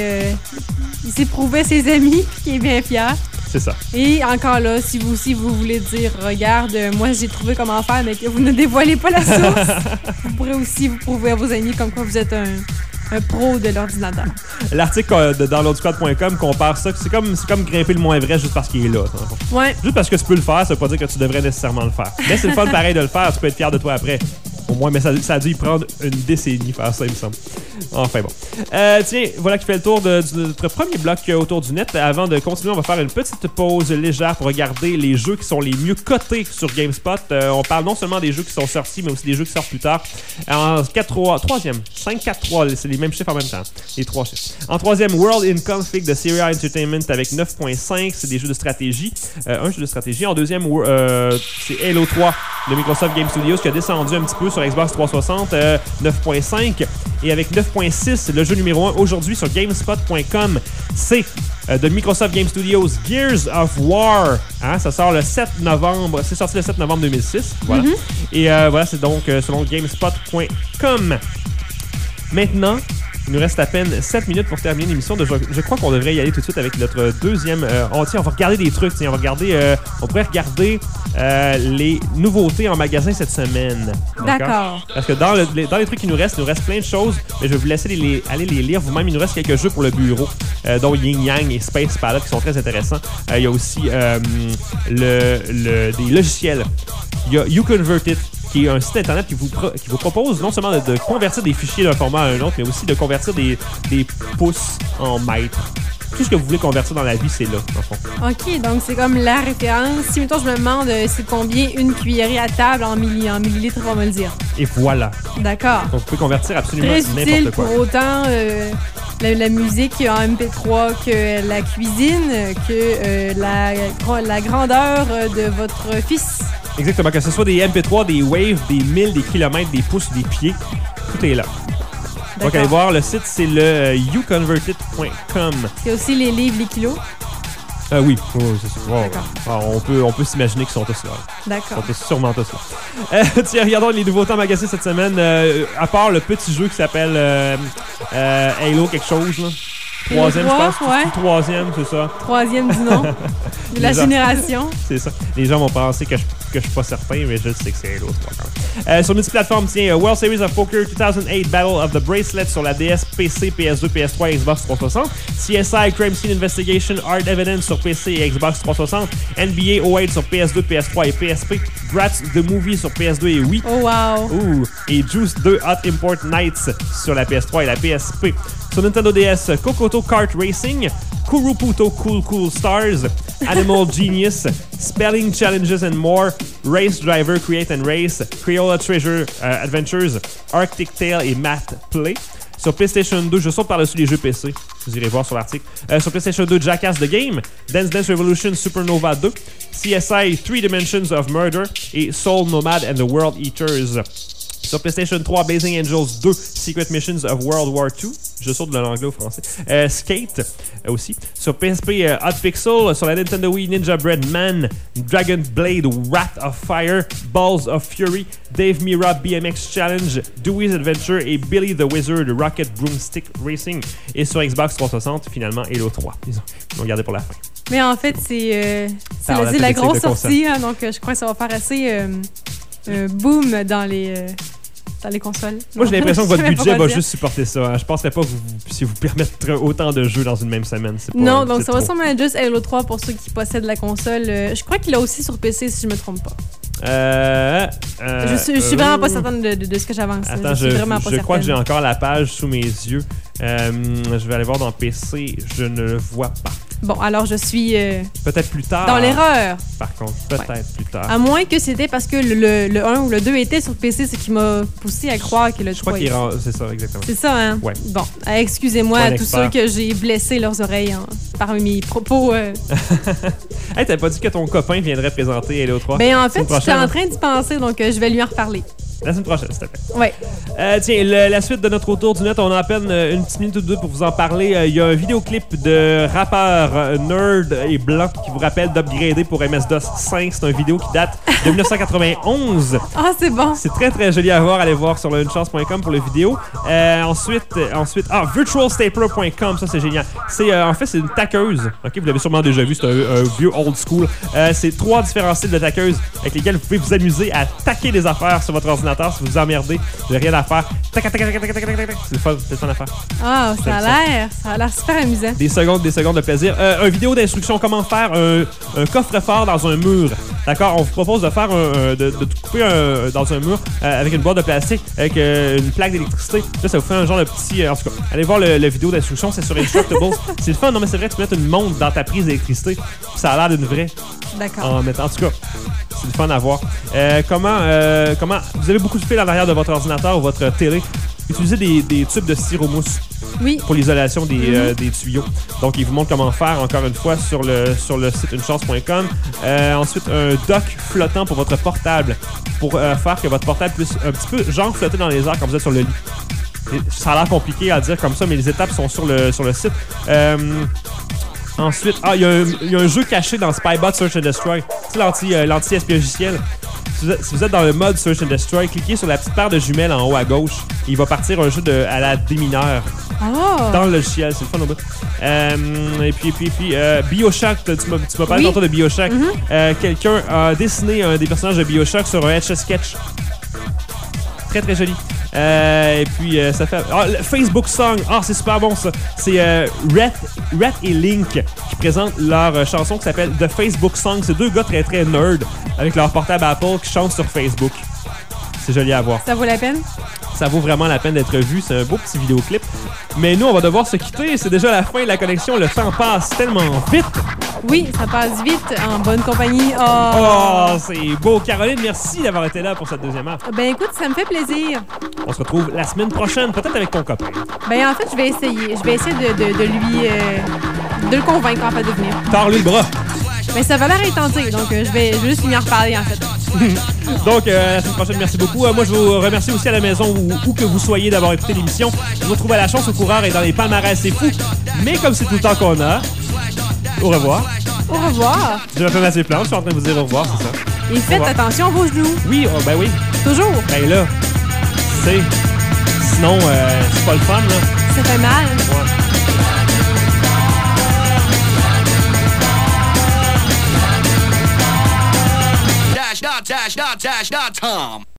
s'est prouvé à ses amis, puis qu'il est bien fier. C'est ça. Et encore là, si vous aussi vous voulez dire, regarde, moi j'ai trouvé comment faire, mais que vous ne dévoilez pas la source, vous pourrez aussi vous prouver à vos amis comme quoi vous êtes un pro de l'ordinateur. L'article de downloadsquad.com compare ça. C'est comme grimper le moins vrai juste parce qu'il est là. Ouais. Juste parce que tu peux le faire, ça veut pas dire que tu devrais nécessairement le faire. Mais c'est le fun pareil de le faire, tu peux être fier de toi après. Au moins, mais ça a dû y prendre une décennie faire ça, il me semble. Enfin bon. Tiens, voilà qui fait le tour de notre premier bloc autour du net. Avant de continuer, on va faire une petite pause légère pour regarder les jeux qui sont les mieux cotés sur GameSpot. On parle non seulement des jeux qui sont sortis, mais aussi des jeux qui sortent plus tard. En 5-4-3, c'est les mêmes chiffres en même temps. Les 3 chiffres. En 3e, World in Conflict de Syria Entertainment avec 9.5. C'est des jeux de stratégie. Un jeu de stratégie. En 2e, c'est Halo 3 de Microsoft Game Studios qui a descendu un petit peu sur Xbox 360, 9.5. Et avec 9.6, le jeu numéro 1 aujourd'hui sur GameSpot.com, c'est de Microsoft Game Studios Gears of War. Hein, ça sort le 7 novembre. C'est sorti le 7 novembre 2006. Voilà. Et voilà, c'est donc selon GameSpot.com. Maintenant, Il nous reste à peine 7 minutes pour terminer l'émission. Je crois qu'on devrait y aller tout de suite avec notre deuxième... on va regarder des trucs. On pourrait regarder les nouveautés en magasin cette semaine. D'accord. Parce que dans les trucs qui nous restent plein de choses, mais je vais vous laisser aller les lire vous-même. Il nous reste quelques jeux pour le bureau, dont Yin Yang et Space Pilot qui sont très intéressants. Il y a aussi des logiciels. Il y a YouConvertit, qui est un site internet qui vous propose non seulement de convertir des fichiers d'un format à un autre, mais aussi de convertir des pouces en mètres. Tout ce que vous voulez convertir dans la vie, c'est là, en fond. OK, donc c'est comme la référence. Si, mettons, je me demande c'est combien une cuillerée à table en millilitres, on va me le dire. Et voilà. D'accord. Donc, vous pouvez convertir absolument très n'importe utile quoi. pour autant la musique en MP3 que la cuisine, que la grandeur de votre fils. Exactement, que ce soit des MP3, des waves, des milles, des kilomètres, des pouces, des pieds, tout est là. Donc, allez voir, le site, c'est le youconvertit.com. Il y a aussi les livres, les kilos. Oui, c'est ça. Wow. On peut s'imaginer qu'ils sont tous là. D'accord. Ils sont tous sûrement tous là. Tiens, regardons les nouveautés en magasin cette semaine. À part le petit jeu qui s'appelle Halo quelque chose, là. Troisième, je pense. Ouais. Troisième, c'est ça. Troisième du nom. De la génération. C'est ça. Les gens vont penser que je suis pas certain, mais je sais que c'est Halo 3 quand même. Sur multiplateforme, tiens, World Series of Poker 2008 Battle of the Bracelet sur la DS, PC, PS2, PS3 et Xbox 360. CSI Crime Scene Investigation Hard Evidence sur PC et Xbox 360. NBA 08 sur PS2, PS3 et PSP. Bratz The Movie sur PS2 et Wii. Oh wow. Et Juice 2 Hot Import Nights sur la PS3 et la PSP. Sur Nintendo DS, Kokoto Kart Racing, Kuruputo Cool Stars, Animal Genius, Spelling Challenges and More, Race Driver Create and Race, Crayola Treasure Adventures, Arctic Tail et Math Play. Sur PlayStation 2, je saute par-dessus les jeux PC. Vous irez voir sur l'article. Sur PlayStation 2, Jackass The Game, Dance Dance Revolution Supernova 2, CSI 3 Dimensions of Murder et Soul Nomad and the World Eaters. Sur PlayStation 3, Blazing Angels 2, Secret Missions of World War II. Je saute de l'anglais au français. Skate aussi. Sur PSP, Hot Pixel. Sur la Nintendo Wii, Ninja Bread Man, Dragon Blade, Wrath of Fire, Balls of Fury, Dave Mirra BMX Challenge, Dewey's Adventure et Billy the Wizard Rocket Broomstick Racing. Et sur Xbox 360, finalement, Halo 3. Ils l'ont gardé pour la fin. Mais en fait, c'est la grosse sortie, hein, donc je crois que ça va faire assez boom dans les consoles. Moi, j'ai l'impression que votre budget va juste supporter ça. Hein. Je penserais pas que vous puissiez vous permettre autant de jeux dans une même semaine. Non, donc ça va sûrement être juste Halo 3 pour ceux qui possèdent la console. Je crois qu'il l'a aussi sur PC, si je me trompe pas. Je suis vraiment pas certaine de ce que j'avance. Attends, je crois que j'ai encore la page sous mes yeux. Je vais aller voir dans PC. Je ne le vois pas. Bon, alors je suis... peut-être plus tard. Dans l'erreur. Par contre, peut-être plus tard. À moins que c'était parce que le 1 ou le 2 était sur PC, ce qui m'a poussé à croire que le 3... Je crois qu'il c'est ça, exactement. C'est ça, hein? Ouais. Bon, excusez-moi à tous ceux que j'ai blessé leurs oreilles par mes propos. Hey, t'as pas dit que ton copain viendrait présenter Halo 3? Ben en fait, j'étais en train d'y penser, donc je vais lui en reparler. La semaine prochaine, s'il te plaît. Ouais. Tiens, la suite de notre autour du net, on a à peine une petite minute ou deux pour vous en parler. Il y a un vidéoclip de rappeur nerd et blanc qui vous rappelle d'upgrader pour MS-DOS 5. C'est une vidéo qui date de 1991. Ah, c'est bon. C'est très, très joli à voir. Allez voir sur leuneChance.com pour la vidéo. Ensuite, virtualstapler.com. Ça, c'est génial. En fait, c'est une tackeuse. OK, vous l'avez sûrement déjà vu. C'est un vieux old school. C'est 3 différents styles de tackeuse avec lesquels vous pouvez vous amuser à taquer des affaires sur votre ordinateur. Si vous vous emmerdez, vous n'avez rien à faire. C'est le fun à faire. Ah, ça a l'air super amusant. Des secondes de plaisir. Une vidéo d'instruction comment faire un coffre-fort dans un mur. D'accord? On vous propose de faire de couper dans un mur avec une boîte de plastique avec une plaque d'électricité. Là, ça vous fait un genre de petit... en tout cas, allez voir la vidéo d'instruction, c'est sur Instructables. C'est le fun, non mais c'est vrai, tu peux mettre une montre dans ta prise d'électricité. Ça a l'air d'une vraie. D'accord. En tout cas, c'est le fun à voir. Comment vous avez beaucoup de fils à l'arrière de votre ordinateur ou votre télé. Utilisez des tubes de styromousse pour l'isolation des tuyaux. Donc, il vous montre comment faire, encore une fois, sur le site unechance.com. Ensuite, un dock flottant pour votre portable pour faire que votre portable puisse un petit peu genre flotter dans les airs quand vous êtes sur le lit. Ça a l'air compliqué à dire comme ça, mais les étapes sont sur le site. Ensuite, il y a un jeu caché dans Spybot Search and Destroy. C'est l'anti-espiogiciel. si vous êtes dans le mode Search and Destroy, cliquez sur la petite paire de jumelles en haut à gauche. Il va partir un jeu à la démineur dans le logiciel. C'est le fun au bout. Et puis BioShock, tu m'as parlé tantôt de BioShock. Quelqu'un a dessiné un des personnages de BioShock sur un Etch-a-Sketch. Très, très joli. Et puis, ça fait... Facebook Song. C'est super bon, ça. C'est Rhett et Link qui présentent leur chanson qui s'appelle The Facebook Song. C'est deux gars très, très nerd avec leur portable Apple qui chantent sur Facebook. C'est joli à voir. Ça vaut la peine? Ça vaut vraiment la peine d'être vu. C'est un beau petit vidéoclip. Mais nous, on va devoir se quitter. C'est déjà la fin de la connexion. Le temps passe tellement vite. Oui, ça passe vite en bonne compagnie. C'est beau. Caroline, merci d'avoir été là pour cette deuxième heure. Ben écoute, ça me fait plaisir. On se retrouve la semaine prochaine, peut-être avec ton copain. Ben en fait, je vais essayer. Je vais essayer de lui... de le convaincre, en fait, de venir. Tord-lui le bras. Ben ça va l'air intenté, donc je vais juste lui en reparler, en fait. Donc, la semaine prochaine, merci beaucoup. Moi, je vous remercie aussi à la maison, où que vous soyez, d'avoir écouté l'émission. Je vous retrouve à la chance au coureur et dans les palmarès, c'est fou. Mais comme c'est tout le temps qu'on a, au revoir. Au revoir. Je m'appelle Mathieu Plante, je suis en train de vous dire au revoir, c'est ça. Et faites attention à vos genoux. Oui, ben oui. Toujours. Ben là, tu sais, sinon, c'est pas le fun, là. Ça fait mal. Ouais. Dash.com